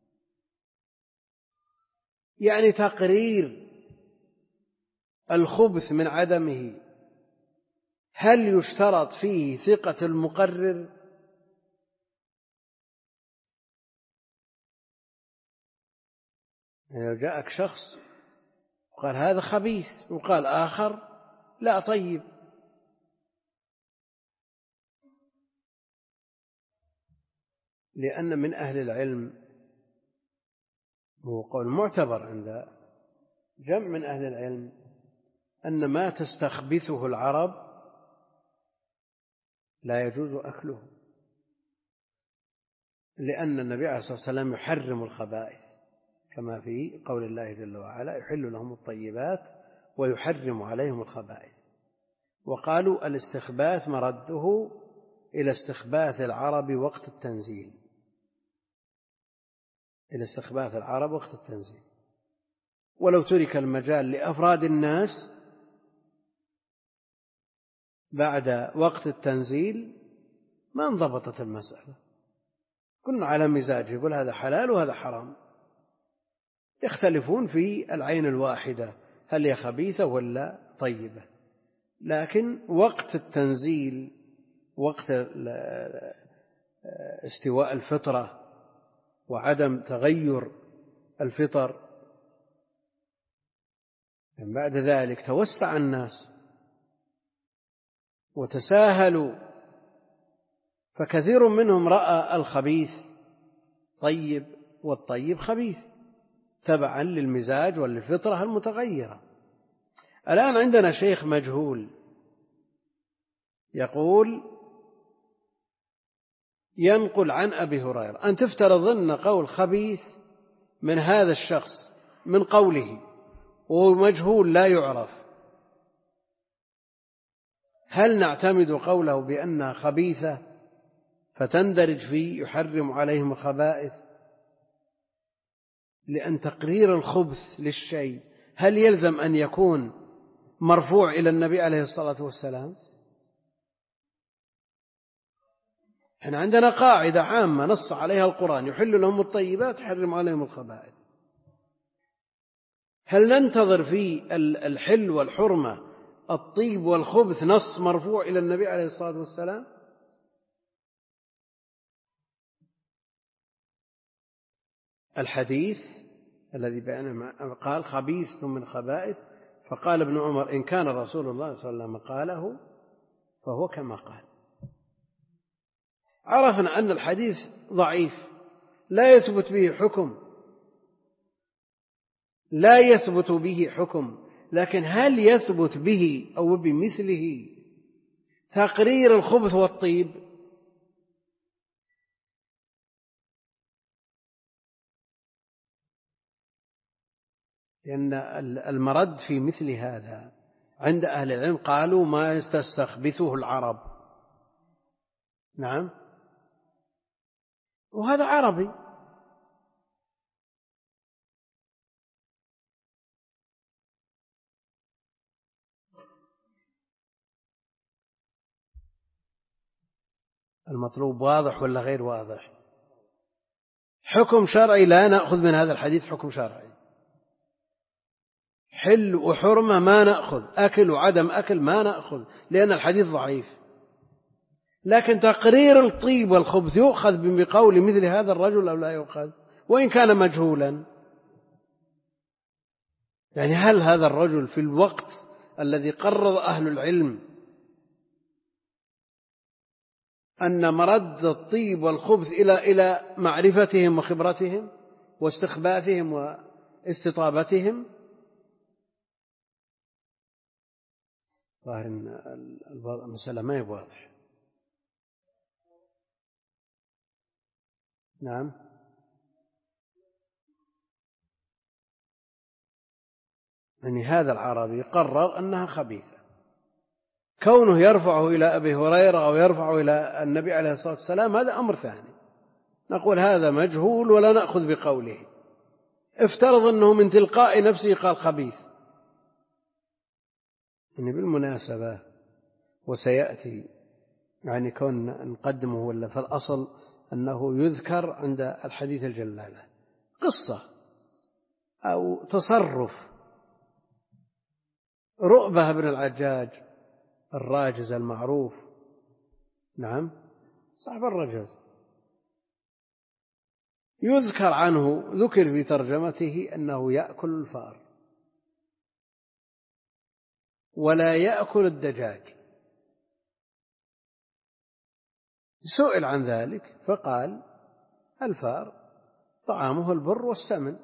يعني تقرير الخبث من عدمه. هل يشترط فيه ثقة المقرر؟ يعني لو جاءك شخص وقال هذا خبيث وقال آخر لا طيب، لأن من أهل العلم، هو قول معتبر عند جمع من أهل العلم، أن ما تستخبثه العرب لا يجوز أكله، لأن النبي عليه الصلاة والسلام يحرم الخبائث، كما في قول الله جل وعلا يحل لهم الطيبات ويحرم عليهم الخبائث. وقالوا الاستخباث مرده إلى استخباث العرب وقت التنزيل، إلى استخباث العرب وقت التنزيل. ولو ترك المجال لأفراد الناس بعد وقت التنزيل ما انضبطت المسألة، كنا على مزاج، يقول هذا حلال وهذا حرام، يختلفون في العين الواحدة هل هي خبيثة ولا طيبة. لكن وقت التنزيل، وقت استواء الفطرة وعدم تغير الفطر، من بعد ذلك توسع الناس وتساهلوا، فكثير منهم رأى الخبيث طيب والطيب خبيث تبعا للمزاج وللفطرة المتغيرة. الآن عندنا شيخ مجهول يقول ينقل عن أبي هريرة، أن تفترض أن قول خبيث من هذا الشخص من قوله وهو مجهول لا يعرف، هل نعتمد قوله بأنها خبيثة فتندرج في يحرم عليهم الخبائث؟ لأن تقرير الخبث للشيء هل يلزم أن يكون مرفوع إلى النبي عليه الصلاة والسلام؟ احنا عندنا قاعدة عامة نص عليها القرآن، يحل لهم الطيبات يحرم عليهم الخبائث. هل ننتظر في الحل والحرمة الطيب والخبث نص مرفوع إلى النبي عليه الصلاة والسلام؟ الحديث الذي بينه قال خبيث من خبائث، فقال ابن عمر إن كان رسول الله صلى الله عليه وسلم قاله فهو كما قال. عرفنا أن الحديث ضعيف لا يثبت به حكم، لا يثبت به حكم، لكن هل يثبت به أو بمثله تقرير الخبث والطيب؟ لأن المرد في مثل هذا عند أهل العلم قالوا ما يستخبثه العرب. نعم، وهذا عربي. المطلوب واضح ولا غير واضح؟ حكم شرعي لا نأخذ من هذا الحديث حكم شرعي، حل وحرمة ما نأخذ، أكل وعدم أكل ما نأخذ لأن الحديث ضعيف. لكن تقرير الطيب والخبث يؤخذ بقول مثل هذا الرجل أو لا يؤخذ وإن كان مجهولا؟ يعني هل هذا الرجل في الوقت الذي قرر أهل العلم أن مرد الطيب والخبث إلى إلى معرفتهم وخبرتهم واستخباثهم واستطابتهم؟ ظاهر أن المسألة ما هي واضحة. نعم، يعني هذا العربي قرر أنها خبيثة، كونه يرفعه إلى أبي هريرة أو يرفعه إلى النبي عليه الصلاة والسلام هذا أمر ثاني، نقول هذا مجهول ولا نأخذ بقوله. افترض أنه من تلقاء نفسه قال خبيث. يعني بالمناسبة وسيأتي يعني كون نقدمه ولا في الأصل أنه يذكر عند الحديث الجلالة قصة أو تصرف رؤبة بن العجاج الراجز المعروف، نعم صاحب الرجز، يذكر عنه ذكر في ترجمته أنه يأكل الفار ولا يأكل الدجاج. سئل عن ذلك فقال الفار طعامه البر والسمن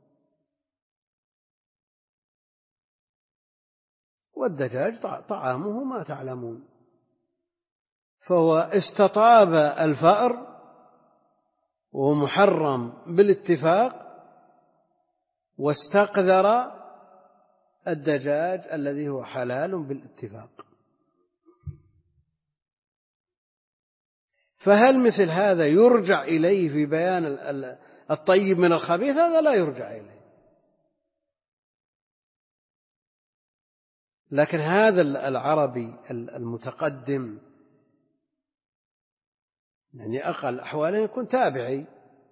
والدجاج طعامه ما تعلمون. فهو استطاب الفأر وهو محرم بالاتفاق، واستقذر الدجاج الذي هو حلال بالاتفاق. فهل مثل هذا يرجع إليه في بيان الطيب من الخبيث؟ هذا لا يرجع إليه، لكن هذا العربي المتقدم يعني أقل أحواله يكون تابعي،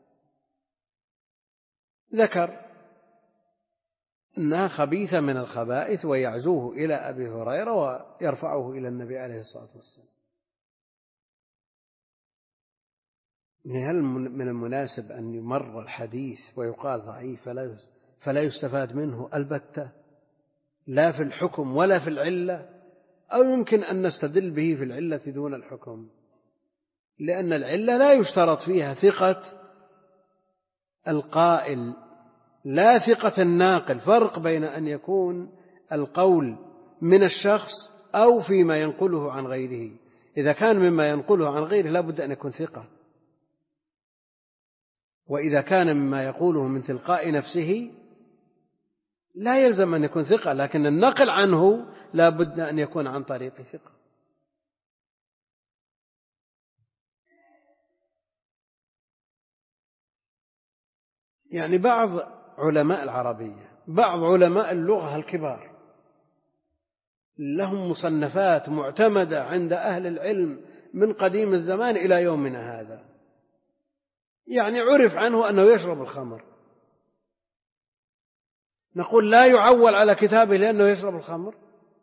ذكر أنها خبيثة من الخبائث ويعزوه إلى أبي هريرة ويرفعه إلى النبي عليه الصلاة والسلام. هل من المناسب أن يمر الحديث ويقال ضعيف فلا يستفاد منه البتة، لا في الحكم ولا في العلة، أو يمكن أن نستدل به في العلة دون الحكم؟ لأن العلة لا يشترط فيها ثقة القائل لا ثقة الناقل، فرق بين أن يكون القول من الشخص أو فيما ينقله عن غيره. إذا كان مما ينقله عن غيره لا بد أن يكون ثقة، وإذا كان مما يقوله من تلقاء نفسه لا يلزم أن يكون ثقة، لكن النقل عنه لا بد أن يكون عن طريق ثقة. يعني بعض علماء العربية، بعض علماء اللغة الكبار لهم مصنفات معتمدة عند أهل العلم من قديم الزمان إلى يومنا هذا، يعني عرف عنه أنه يشرب الخمر، نقول لا يعول على كتابه لأنه يشرب الخمر؟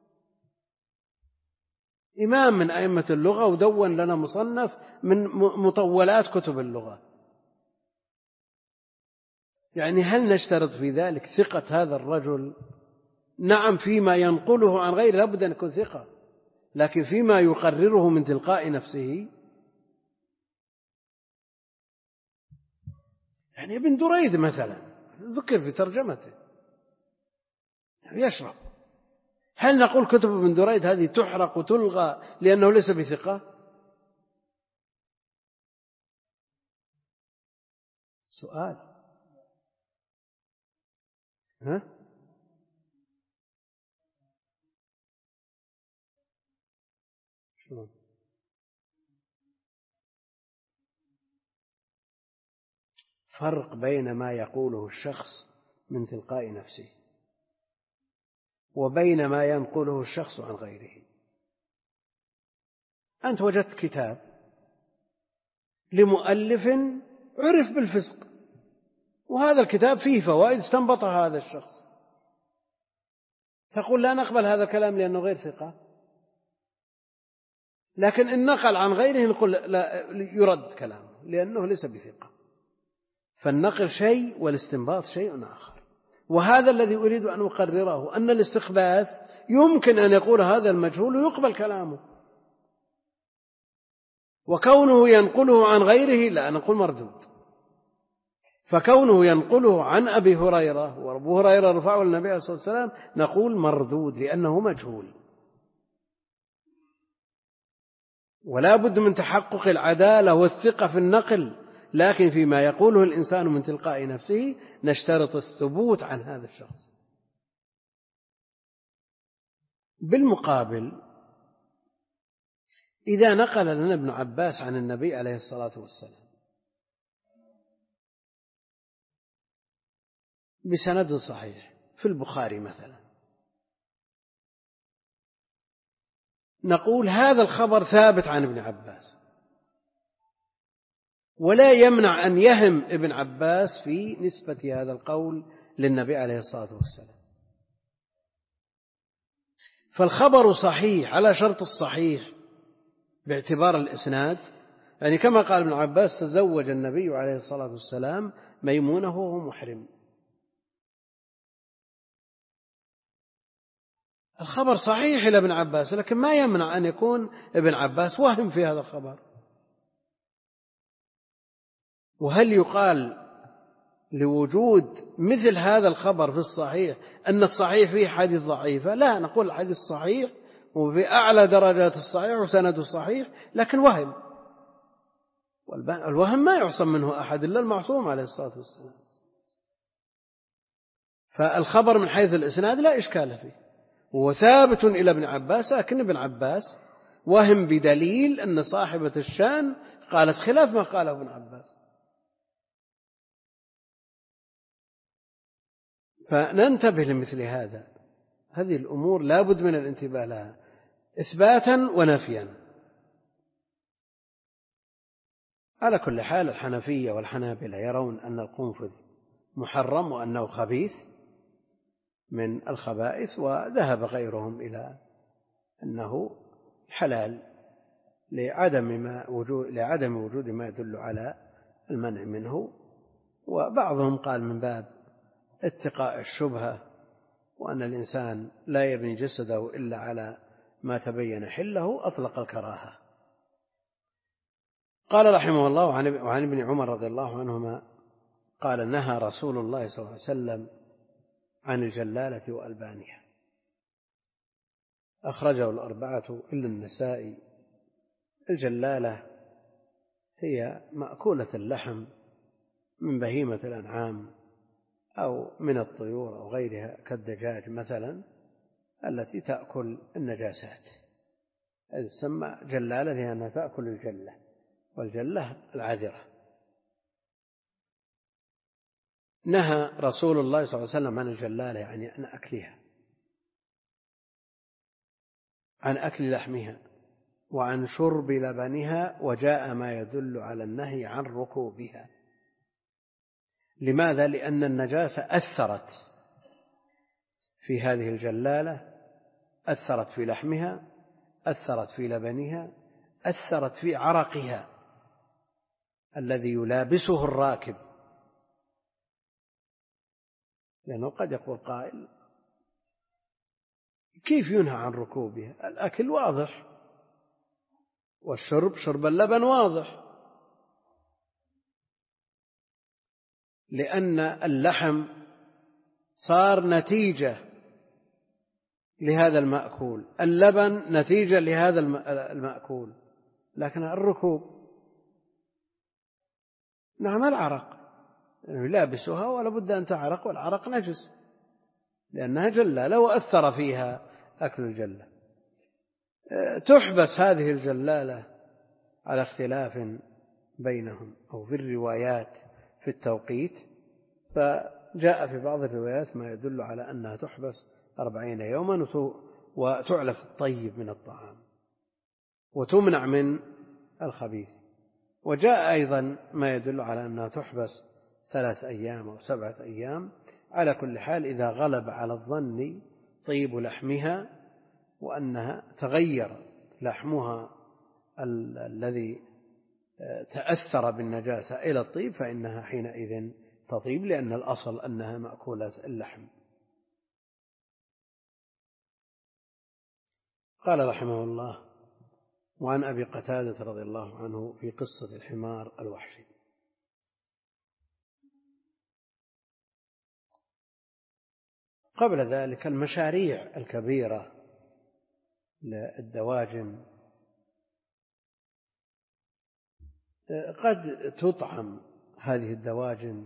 إمام من أئمة اللغة ودون لنا مصنف من مطولات كتب اللغة، يعني هل نشترط في ذلك ثقة هذا الرجل؟ نعم، فيما ينقله عن غيره لابد أن يكون ثقة، لكن فيما يقرره من تلقاء نفسه، يعني ابن دريد مثلا ذكر في ترجمته يشرب، هل نقول كتب ابن دريد هذه تحرق وتلغى لأنه ليس بثقة؟ سؤال. ها؟ شلون؟ فرق بين ما يقوله الشخص من تلقاء نفسه وبين ما ينقله الشخص عن غيره. أنت وجدت كتاب لمؤلف عرف بالفسق، وهذا الكتاب فيه فوائد استنبطها هذا الشخص، تقول لا نقبل هذا الكلام لأنه غير ثقة، لكن إن نقل عن غيره نقول لا يرد كلامه لأنه ليس بثقة. فالنقل شيء والاستنباط شيء آخر، وهذا الذي أريد أن أقرره، أن الاستخباث يمكن أن يقول هذا المجهول ويقبل كلامه، وكونه ينقله عن غيره لا نقول مردود. فكونه ينقله عن أبي هريرة وأبو هريرة رفعه النبي عليه الصلاة والسلام نقول مردود لأنه مجهول، ولا بد من تحقق العدالة والثقة في النقل، لكن فيما يقوله الإنسان من تلقاء نفسه نشترط الثبوت عن هذا الشخص. بالمقابل إذا نقل لنا ابن عباس عن النبي عليه الصلاة والسلام بسند صحيح في البخاري مثلا، نقول هذا الخبر ثابت عن ابن عباس، ولا يمنع أن يهم ابن عباس في نسبة هذا القول للنبي عليه الصلاة والسلام. فالخبر صحيح على شرط الصحيح باعتبار الإسناد، يعني كما قال ابن عباس تزوج النبي عليه الصلاة والسلام ميمونة وهو محرم، الخبر صحيح إلى ابن عباس، لكن ما يمنع أن يكون ابن عباس وهم في هذا الخبر. وهل يقال لوجود مثل هذا الخبر في الصحيح أن الصحيح فيه حديث ضعيفة؟ لا، نقول الحديث صحيح وفي أعلى درجات الصحيح وسنده صحيح، لكن وهم، والوهم ما يعصم منه أحد إلا المعصوم عليه الصلاة والسلام. فالخبر من حيث الإسناد لا إشكال فيه، هو ثابت إلى ابن عباس، لكن ابن عباس وهم بدليل أن صاحبة الشان قالت خلاف ما قاله ابن عباس. فننتبه لمثل هذا، هذه الأمور لا بد من الانتباه لها إثباتا ونفيا. على كل حال الحنفية والحنابلة يرون أن القنفذ محرم وأنه خبيث من الخبائث، وذهب غيرهم إلى أنه حلال لعدم ما وجود لعدم وجود ما يدل على المنع منه، وبعضهم قال من باب اتقاء الشبهة، وأن الإنسان لا يبني جسده إلا على ما تبين حله، أطلق الكراهة. قال رحمه الله: وعن ابن عمر رضي الله عنهما قال: نهى رسول الله صلى الله عليه وسلم عن الجلالة وألبانها. أخرجه الأربعة إلا النسائي. الجلالة هي مأكولة اللحم من بهيمة الأنعام أو من الطيور أو غيرها كالدجاج مثلا، التي تأكل النجاسات. هذه تسمى جلالة لأنها تأكل الجلة، والجلة العذرة. نهى رسول الله صلى الله عليه وسلم عن الجلالة، يعني عن أكلها، عن أكل لحمها، وعن شرب لبنها، وجاء ما يدل على النهي عن ركوبها. لماذا؟ لأن النجاسة أثرت في هذه الجلالة، أثرت في لحمها، أثرت في لبنها، أثرت في عرقها الذي يلابسه الراكب. لأنه قد يقول قائل: كيف ينهى عن ركوبها؟ الأكل واضح، والشرب شرب اللبن واضح، لأن اللحم صار نتيجة لهذا المأكول، اللبن نتيجة لهذا المأكول، لكن الركوب نعم العرق يلابسها ولا بد أن تعرق، والعرق نجس لأنها جلالة وأثر فيها أكل الجلة. تحبس هذه الجلالة على اختلاف بينهم أو في الروايات في التوقيت، فجاء في بعض الروايات ما يدل على أنها تحبس أربعين يوما وتعلف الطيب من الطعام وتمنع من الخبيث. وجاء أيضا ما يدل على أنها تحبس ثلاث أيام أو سبعة أيام. على كل حال إذا غلب على الظن طيب لحمها وأنها تغير لحمها الذي تأثر بالنجاسة إلى الطيب، فإنها حينئذ تطيب، لأن الأصل أنها مأكولة اللحم. قال رحمه الله: وعن أبي قتادة رضي الله عنه في قصة الحمار الوحشي. قبل ذلك المشاريع الكبيرة للدواجن قد تطعم هذه الدواجن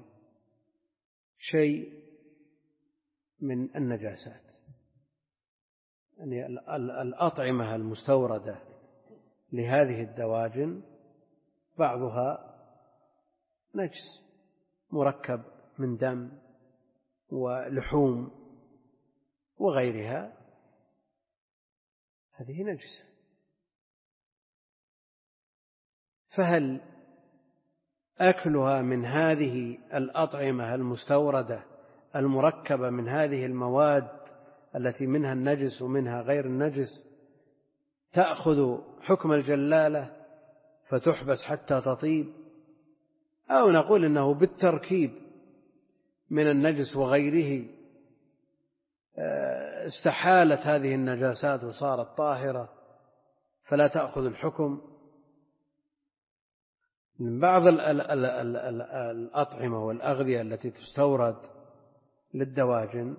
شيء من النجاسات، يعني الأطعمة المستوردة لهذه الدواجن بعضها نجس مركب من دم ولحوم وغيرها، هذه نجسة. فهل أكلها من هذه الأطعمة المستوردة المركبة من هذه المواد التي منها النجس ومنها غير النجس تأخذ حكم الجلالة فتحبس حتى تطيب، أو نقول إنه بالتركيب من النجس وغيره استحالت هذه النجاسات وصارت طاهرة فلا تأخذ الحكم؟ من بعض الأطعمة والأغذية التي تستورد للدواجن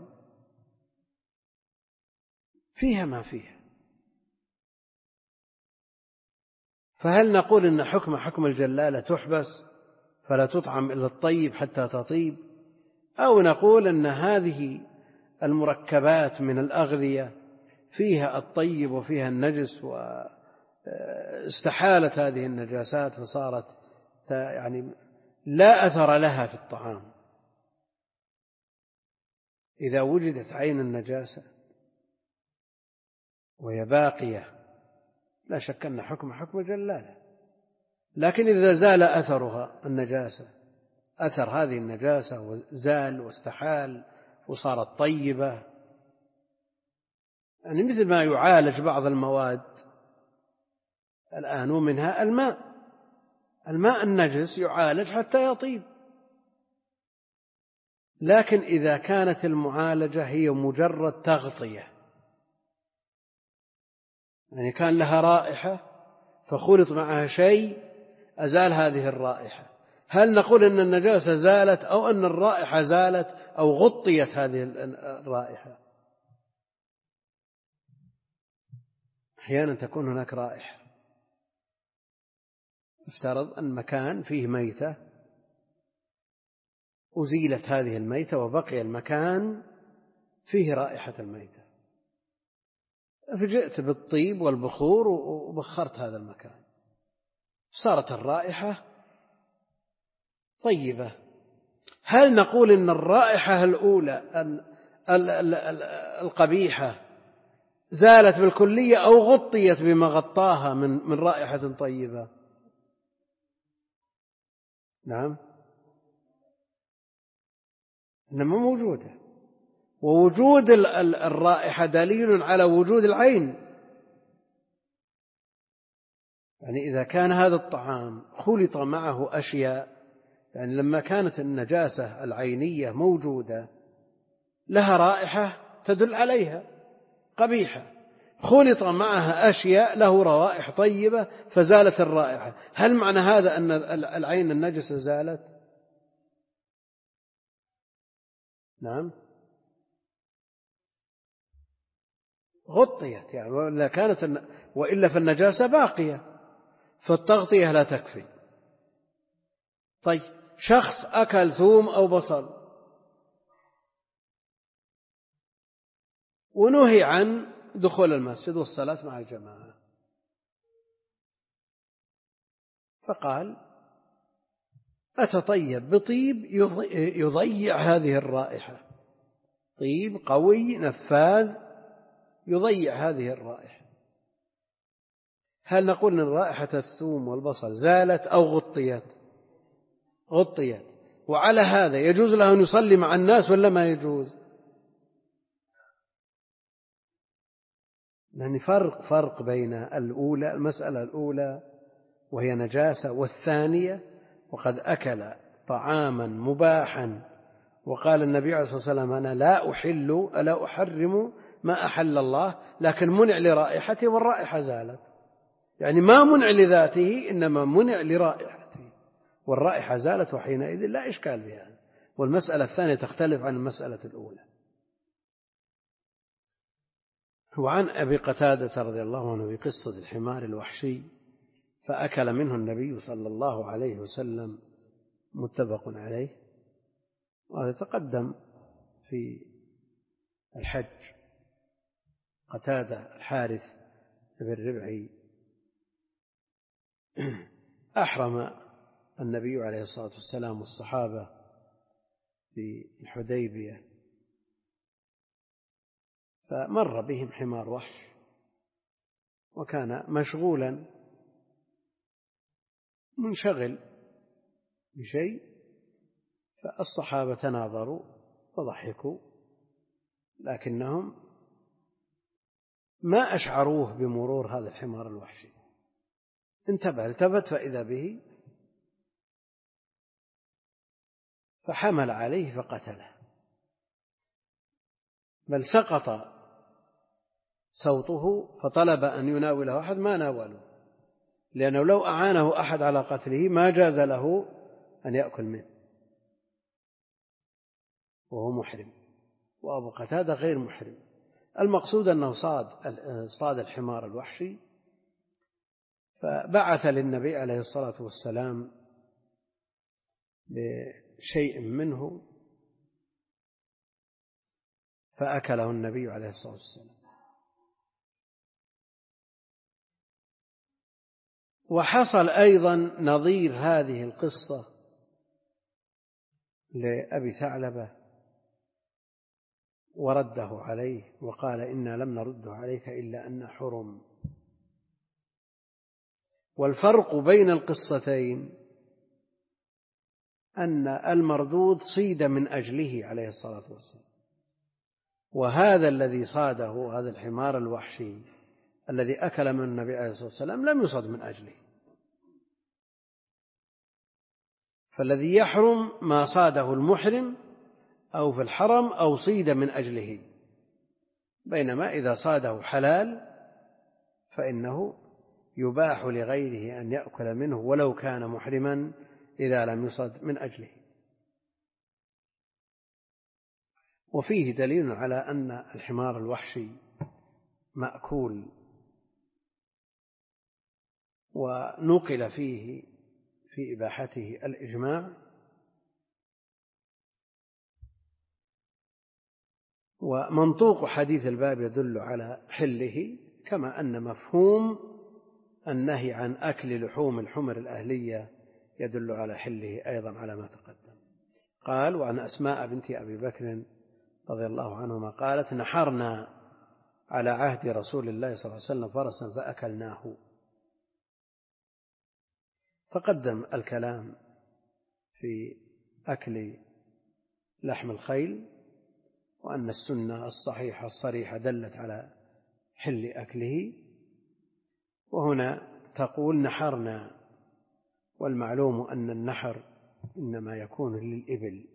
فيها ما فيها، فهل نقول إن حكم حكم الجلالة تحبس فلا تطعم إلا الطيب حتى تطيب، أو نقول أن هذه المركبات من الأغذية فيها الطيب وفيها النجس واستحالت هذه النجاسات فصارت يعني لا أثر لها في الطعام؟ إذا وجدت عين النجاسة وهي باقية لا شك أن حكم حكم جلالة، لكن إذا زال أثرها النجاسة، أثر هذه النجاسة وزال واستحال وصارت طيبة، يعني مثل ما يعالج بعض المواد الآن ومنها الماء، الماء النجس يعالج حتى يطيب، لكن إذا كانت المعالجة هي مجرد تغطية، يعني كان لها رائحة فخلط معها شيء أزال هذه الرائحة، هل نقول أن النجاسة زالت أو أن الرائحة زالت أو غطيت هذه الرائحة؟ أحيانا تكون هناك رائحة، افترض أن مكان فيه ميتة أزيلت هذه الميتة وبقي المكان فيه رائحة الميتة، فجئت بالطيب والبخور وبخرت هذا المكان، صارت الرائحة طيبة، هل نقول إن الرائحة الأولى القبيحة زالت بالكلية أو غطيت بما غطاها من من رائحة طيبة؟ نعم، إنما موجودة، ووجود الرائحة دليل على وجود العين، يعني إذا كان هذا الطعام خلط معه أشياء، يعني لما كانت النجاسة العينية موجودة لها رائحة تدل عليها قبيحة، خلط معها أشياء له روائح طيبة فزالت الرائحة، هل معنى هذا أن العين النجسة زالت؟ نعم، غطيت، يعني وإلا كانت وإلا فالنجاسة باقية فالتغطية لا تكفي. طيب شخص أكل ثوم أو بصل ونهي عن دخول المسجد والصلاة مع الجماعة، فقال أتطيب بطيب يضيع هذه الرائحة، طيب قوي نفاذ يضيع هذه الرائحة، هل نقول أن رائحة الثوم والبصل زالت أو غطيت؟ غطيت، وعلى هذا يجوز له أن يصلي مع الناس ولا ما يجوز؟ يعني فرق فرق بين الأولى، المسألة الأولى وهي نجاسة، والثانية وقد أكل طعاما مباحا وقال النبي عليه الصلاة والسلام أنا لا أحل ألا أحرم ما أحل الله، لكن منع لرائحته والرائحة زالت، يعني ما منع لذاته إنما منع لرائحته والرائحة زالت، وحينئذ لا إشكال بها، والمسألة الثانية تختلف عن المسألة الأولى. وعن أبي قتادة رضي الله عنه بقصة الحمار الوحشي فأكل منه النبي صلى الله عليه وسلم، متفق عليه، وهذا تقدم في الحج، قتادة الحارث بن ربعي أحرم النبي عليه الصلاة والسلام والصحابة في الحديبية، فمر بهم حمار وحش وكان مشغولا منشغل بشيء، فالصحابة تناظروا وضحكوا لكنهم ما أشعروه بمرور هذا الحمار الوحشي، انتبه التفت فإذا به فحمل عليه فقتله، بل سقط صوته فطلب أن يناوله أحد ما ناوله، لأنه لو أعانه أحد على قتله ما جاز له أن يأكل منه وهو محرم، وأبو قتادة غير محرم، المقصود أنه صاد صاد الحمار الوحشي، فبعث للنبي عليه الصلاة والسلام بشيء منه فأكله النبي عليه الصلاة والسلام. وحصل أيضا نظير هذه القصة لأبي ثعلبة ورده عليه وقال إنا لم نرده عليك إلا أن حرم. والفرق بين القصتين أن المردود صيد من أجله عليه الصلاة والسلام، وهذا الذي صاده هذا الحمار الوحشي الذي أكل من النبي عليه الصلاة والسلام لم يصد من أجله. فالذي يحرم ما صاده المحرم أو في الحرم أو صيد من أجله، بينما إذا صاده حلال فإنه يباح لغيره أن يأكل منه ولو كان محرما إذا لم يصد من أجله. وفيه دليل على أن الحمار الوحشي مأكول، ونقل فيه في إباحته الإجماع، ومنطوق حديث الباب يدل على حله، كما أن مفهوم النهي عن أكل لحوم الحمر الأهلية يدل على حله أيضا على ما تقدم. قال: وعن أسماء بنت أبي بكر رضي الله عنهما قالت: نحرنا على عهد رسول الله صلى الله عليه وسلم فرسا فأكلناه. تقدم الكلام في أكل لحم الخيل، وأن السنة الصحيحة الصريحة دلت على حل أكله، وهنا تقول نحرنا، والمعلوم أن النحر إنما يكون للإبل،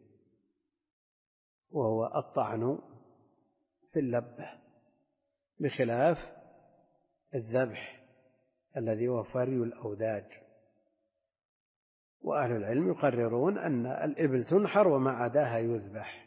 وهو الطعن في اللبة، بخلاف الذبح الذي هو فري الأوداج. وأهل العلم يقررون أن الإبل تنحر وما عداها يذبح،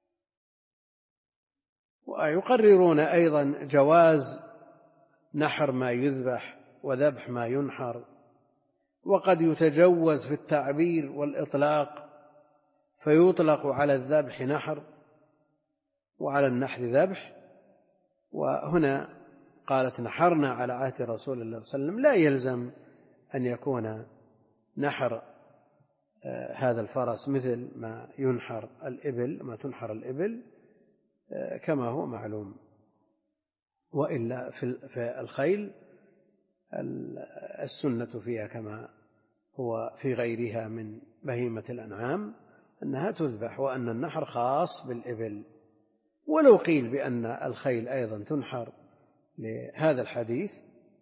ويقررون أيضا جواز نحر ما يذبح وذبح ما ينحر، وقد يتجوز في التعبير والإطلاق فيطلق على الذبح نحر وعلى النحر ذبح. وهنا قالت نحرنا على عهد رسول الله صلى الله عليه وسلم، لا يلزم أن يكون نحر هذا الفرس مثل ما ينحر الإبل، ما تنحر الإبل كما هو معلوم. وإلا في الخيل السنة فيها كما هو في غيرها من بهيمة الأنعام أنها تذبح، وأن النحر خاص بالإبل. ولو قيل بأن الخيل أيضا تنحر لهذا الحديث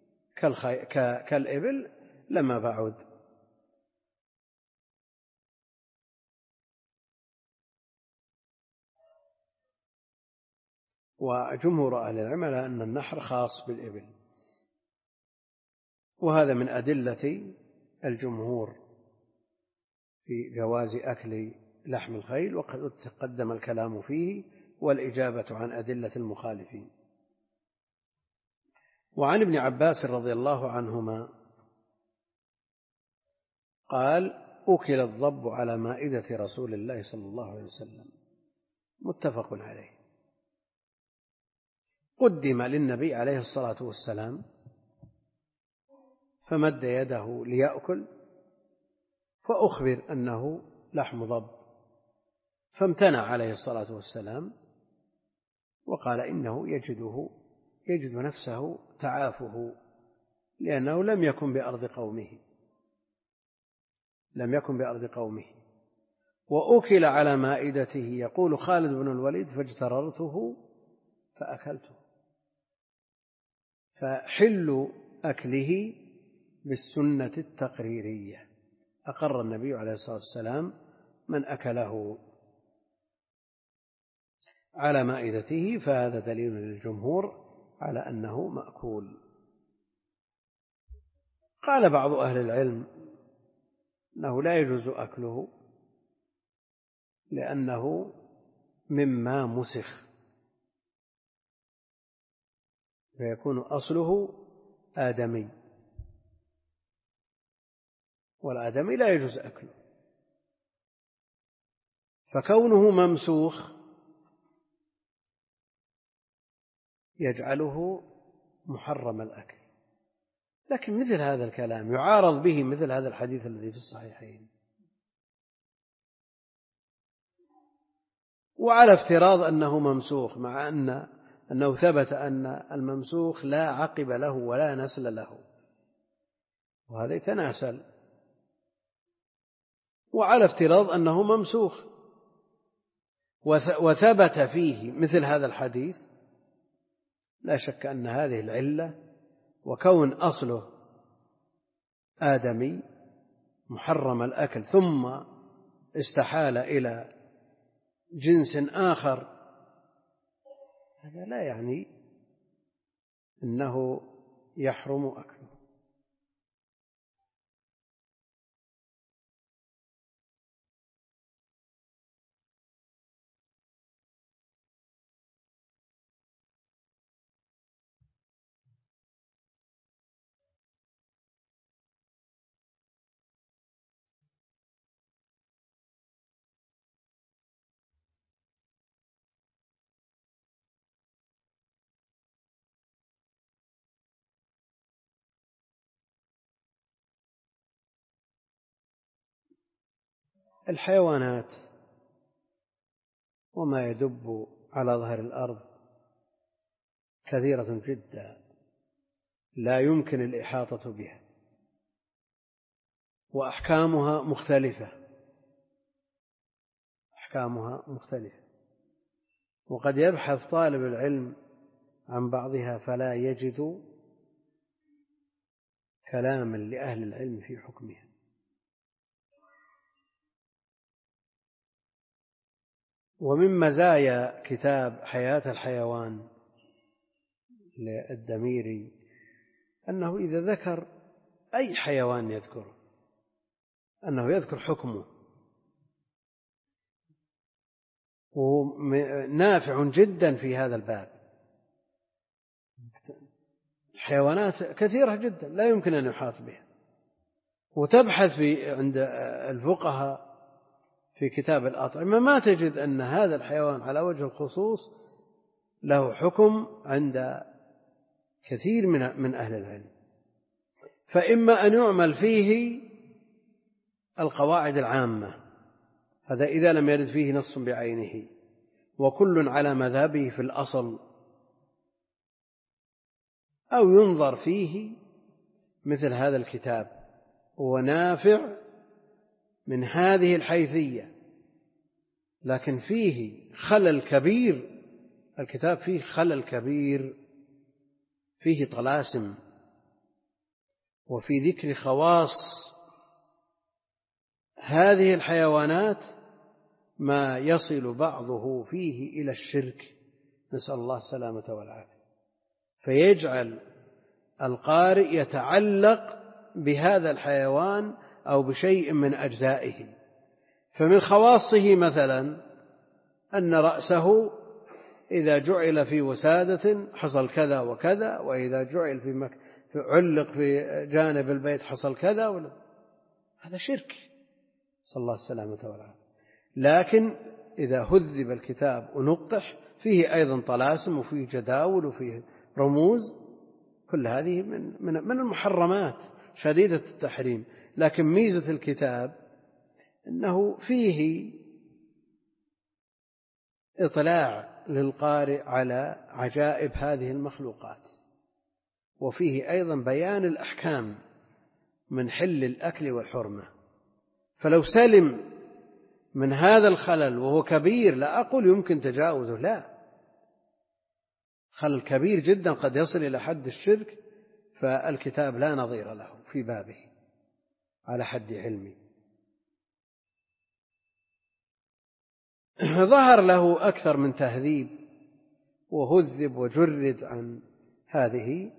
كالإبل لما بعد. وجمهور أهل العلم على أن النحر خاص بالإبل، وهذا من أدلة الجمهور في جواز أكل لحم الخيل، وقد تقدم الكلام فيه والإجابة عن أدلة المخالفين. وعن ابن عباس رضي الله عنهما قال: أكل الضب على مائدة رسول الله صلى الله عليه وسلم، متفق عليه. قدم للنبي عليه الصلاة والسلام فمد يده ليأكل، فأخبر أنه لحم ضب، فامتنع عليه الصلاة والسلام وقال إنه يجده يجد نفسه تعافه، لأنه لم يكن بأرض قومه لم يكن بأرض قومه وأكل على مائدته. يقول خالد بن الوليد: فاجتررته فأكلته. فحل أكله بالسنة التقريرية، أقر النبي عليه الصلاة والسلام من أكله على مائدته، فهذا دليل للجمهور على أنه مأكول. قال بعض أهل العلم أنه لا يجوز أكله لأنه مما مسخ، فيكون أصله آدمي، والآدمي لا يجوز أكله، فكونه ممسوخ يجعله محرم الأكل. لكن مثل هذا الكلام يعارض به مثل هذا الحديث الذي في الصحيحين. وعلى افتراض أنه ممسوخ، مع أن أنه ثبت أن الممسوخ لا عقب له ولا نسل له، وهذا يتناسل. وعلى افتراض أنه ممسوخ وثبت فيه مثل هذا الحديث، لا شك أن هذه العلة وكون أصله آدمي محرم الأكل ثم استحال إلى جنس آخر، هذا لا يعني أنه يحرم أكله. الحيوانات وما يدب على ظهر الأرض كثيرة جدا لا يمكن الإحاطة بها، وأحكامها مختلفة أحكامها مختلفة وقد يبحث طالب العلم عن بعضها فلا يجد كلاما لأهل العلم في حكمها. ومن مزايا كتاب حياة الحيوان للدميري أنه إذا ذكر أي حيوان يذكره أنه يذكر حكمه، وهو نافع جدا في هذا الباب. الحيوانات كثيرة جدا لا يمكن أن يحاط بها، وتبحث في عند الفقهاء في كتاب الأطعمة ما تجد أن هذا الحيوان على وجه الخصوص له حكم عند كثير من من أهل العلم. فإما أن يعمل فيه القواعد العامة، هذا إذا لم يرد فيه نص بعينه وكل على مذهبه في الأصل، أو ينظر فيه مثل هذا الكتاب هو نافع من هذه الحيثية، لكن فيه خلل كبير، الكتاب فيه خلل كبير، فيه طلاسم وفي ذكر خواص هذه الحيوانات ما يصل بعضه فيه إلى الشرك، نسأل الله السلامة والعافية، فيجعل القارئ يتعلق بهذا الحيوان أو بشيء من أجزائه. فمن خواصه مثلا أن رأسه إذا جعل في وسادة حصل كذا وكذا، وإذا جعل في مك... علق في جانب البيت حصل كذا ولا... هذا شرك، صلى الله السلامة والعافية. لكن إذا هذب الكتاب ونقح فيه أيضا طلاسم وفيه جداول وفيه رموز، كل هذه من, من, من المحرمات شديدة التحريم. لكن ميزة الكتاب أنه فيه إطلاع للقارئ على عجائب هذه المخلوقات، وفيه أيضا بيان الأحكام من حل الأكل والحرمة. فلو سلم من هذا الخلل وهو كبير، لا أقول يمكن تجاوزه، لا، خلل كبير جدا قد يصل إلى حد الشرك، فالكتاب لا نظير له في بابه على حد علمي. ظهر له أكثر من تهذيب وهذب وجرد عن هذه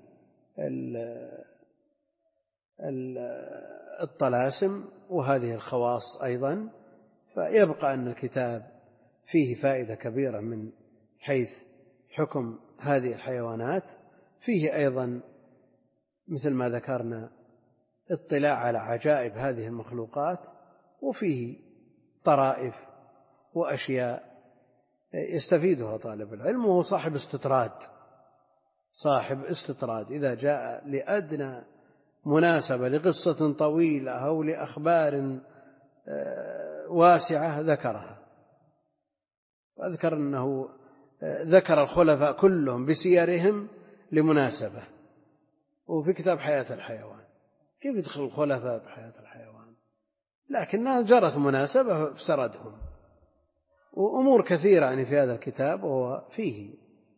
الطلاسم وهذه الخواص أيضا، فيبقى أن الكتاب فيه فائدة كبيرة من حيث حكم هذه الحيوانات. فيه أيضا مثل ما ذكرنا اطلاع على عجائب هذه المخلوقات، وفيه طرائف وأشياء يستفيدها طالب العلم، وهو صاحب استطراد صاحب استطراد إذا جاء لأدنى مناسبة لقصة طويلة أو لأخبار واسعة ذكرها. وأذكر أنه ذكر الخلفاء كلهم بسيرهم لمناسبة، وفي كتاب حياة الحيوان كيف يدخل الخلفاء بحياة الحيوان، لكنها جرت مناسبة بسردهم. وأمور كثيرة يعني في هذا الكتاب، وهو فيه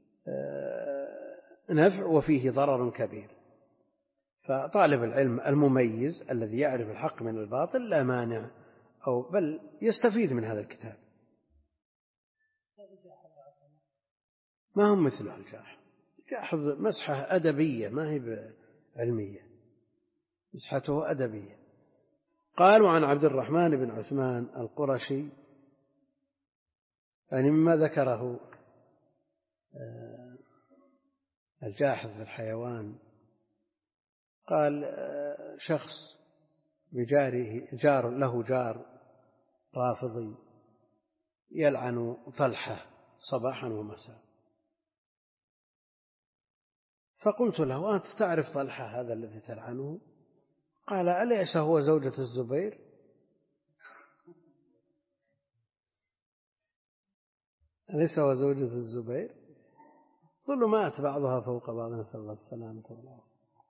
نفع وفيه ضرر كبير. فطالب العلم المميز الذي يعرف الحق من الباطل لا مانع، أو بل يستفيد من هذا الكتاب. ما هم مثل الجاحظ. الجاحظ مسحة أدبية ما هي علمية، مسحته أدبية. قالوا عن عبد الرحمن بن عثمان القرشي، يعني مما ذكره الجاحظ في الحيوان، قال شخص بجاره جار له جار رافضي يلعن طلحة صباحا ومساء، فقلت له أنت تعرف طلحة هذا الذي تلعنه؟ قال أليس هو زوجة الزبير؟ أليس هو زوجة الزبير؟ ظلمات بعضها فوق بعض، نسأل الله السلامة والعافية.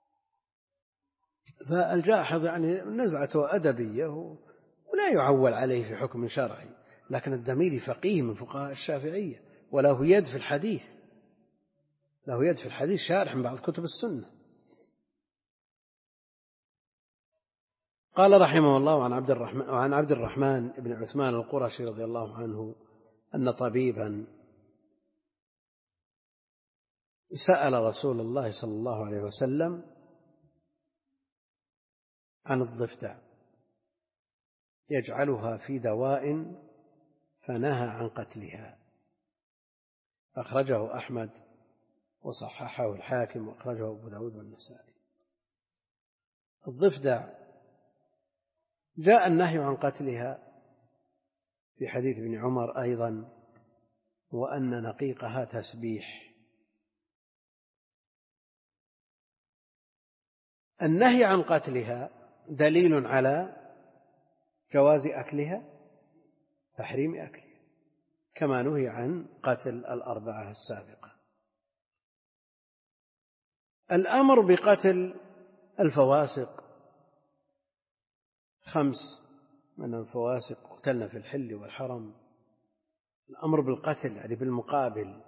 فالجاحظ يعني نزعته أدبية ولا يعول عليه في حكم شرعي، لكن الدميري فقيه من فقهاء الشافعية وله يد في الحديث، له يد في الحديث، شارح من بعض كتب السنة. قال رحمه الله عن عبد الرحمن وعن عبد الرحمن بن عثمان القرشي رضي الله عنه أن طبيبا سأل رسول الله صلى الله عليه وسلم عن الضفدع يجعلها في دواء فنهى عن قتلها، أخرجه أحمد وصححه الحاكم وأخرجه أبو داود والنسائي. الضفدع جاء النهي عن قتلها في حديث ابن عمر أيضا، وأن نقيقها تسبيح. النهي عن قتلها دليل على جواز أكلها، تحريم أكلها، كما نهي عن قتل الأربعة السابقة. الأمر بقتل الفواسق خمس من الفواسق قتلنا في الحل والحرم، الأمر بالقتل يعني بالمقابل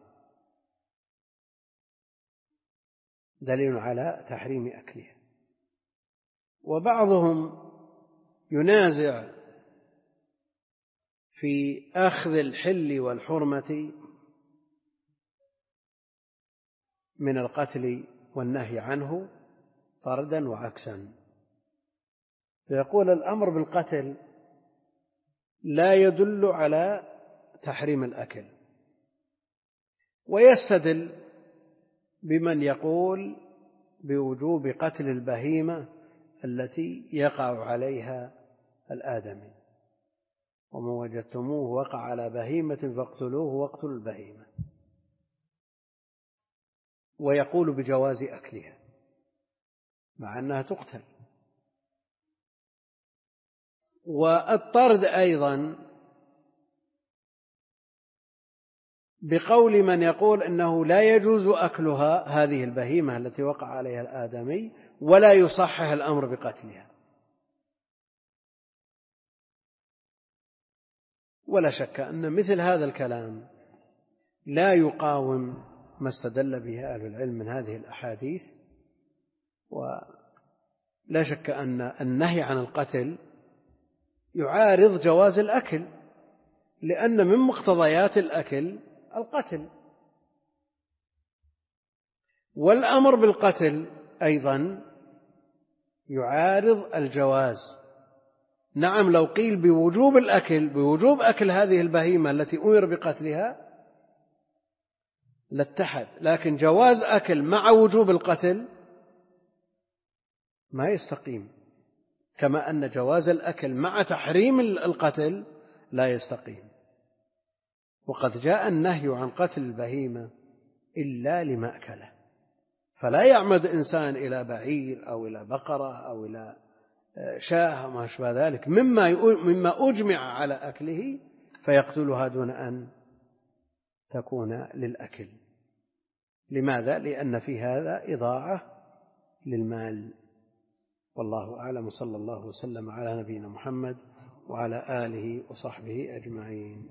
دليل على تحريم أكلها. وبعضهم ينازع في أخذ الحل والحرمة من القتل والنهي عنه طردا وعكسا، فيقول الأمر بالقتل لا يدل على تحريم الأكل، ويستدل بمن يقول بوجوب قتل البهيمة التي يقع عليها الآدمي، ومن وجدتموه وقع على بهيمة فاقتلوه واقتلوا البهيمة، ويقول بجواز أكلها مع أنها تقتل. والطرد أيضا بقول من يقول إنه لا يجوز أكلها هذه البهيمة التي وقع عليها الآدمي، ولا يصحح الأمر بقتلها. ولا شك أن مثل هذا الكلام لا يقاوم ما استدل به أهل العلم من هذه الأحاديث. ولا شك أن النهي عن القتل يعارض جواز الأكل، لأن من مقتضيات الأكل القتل، والأمر بالقتل أيضا يعارض الجواز. نعم لو قيل بوجوب الأكل بوجوب أكل هذه البهيمة التي أمر بقتلها لاتحد، لكن جواز أكل مع وجوب القتل ما يستقيم، كما أن جواز الأكل مع تحريم القتل لا يستقيم. وقد جاء النهي عن قتل البهيمة إلا لمأكله، فلا يعمد إنسان إلى بعير أو إلى بقرة أو إلى شاة وما أشبه ذلك مما مما أجمع على أكله فيقتلها دون أن تكون للأكل. لماذا؟ لأن في هذا إضاعة للمال. والله أعلم، صلى الله وسلم على نبينا محمد وعلى آله وصحبه أجمعين.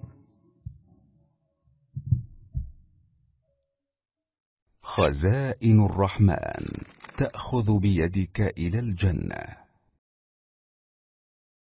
خزائن الرحمن تأخذ بيدك إلى الجنة.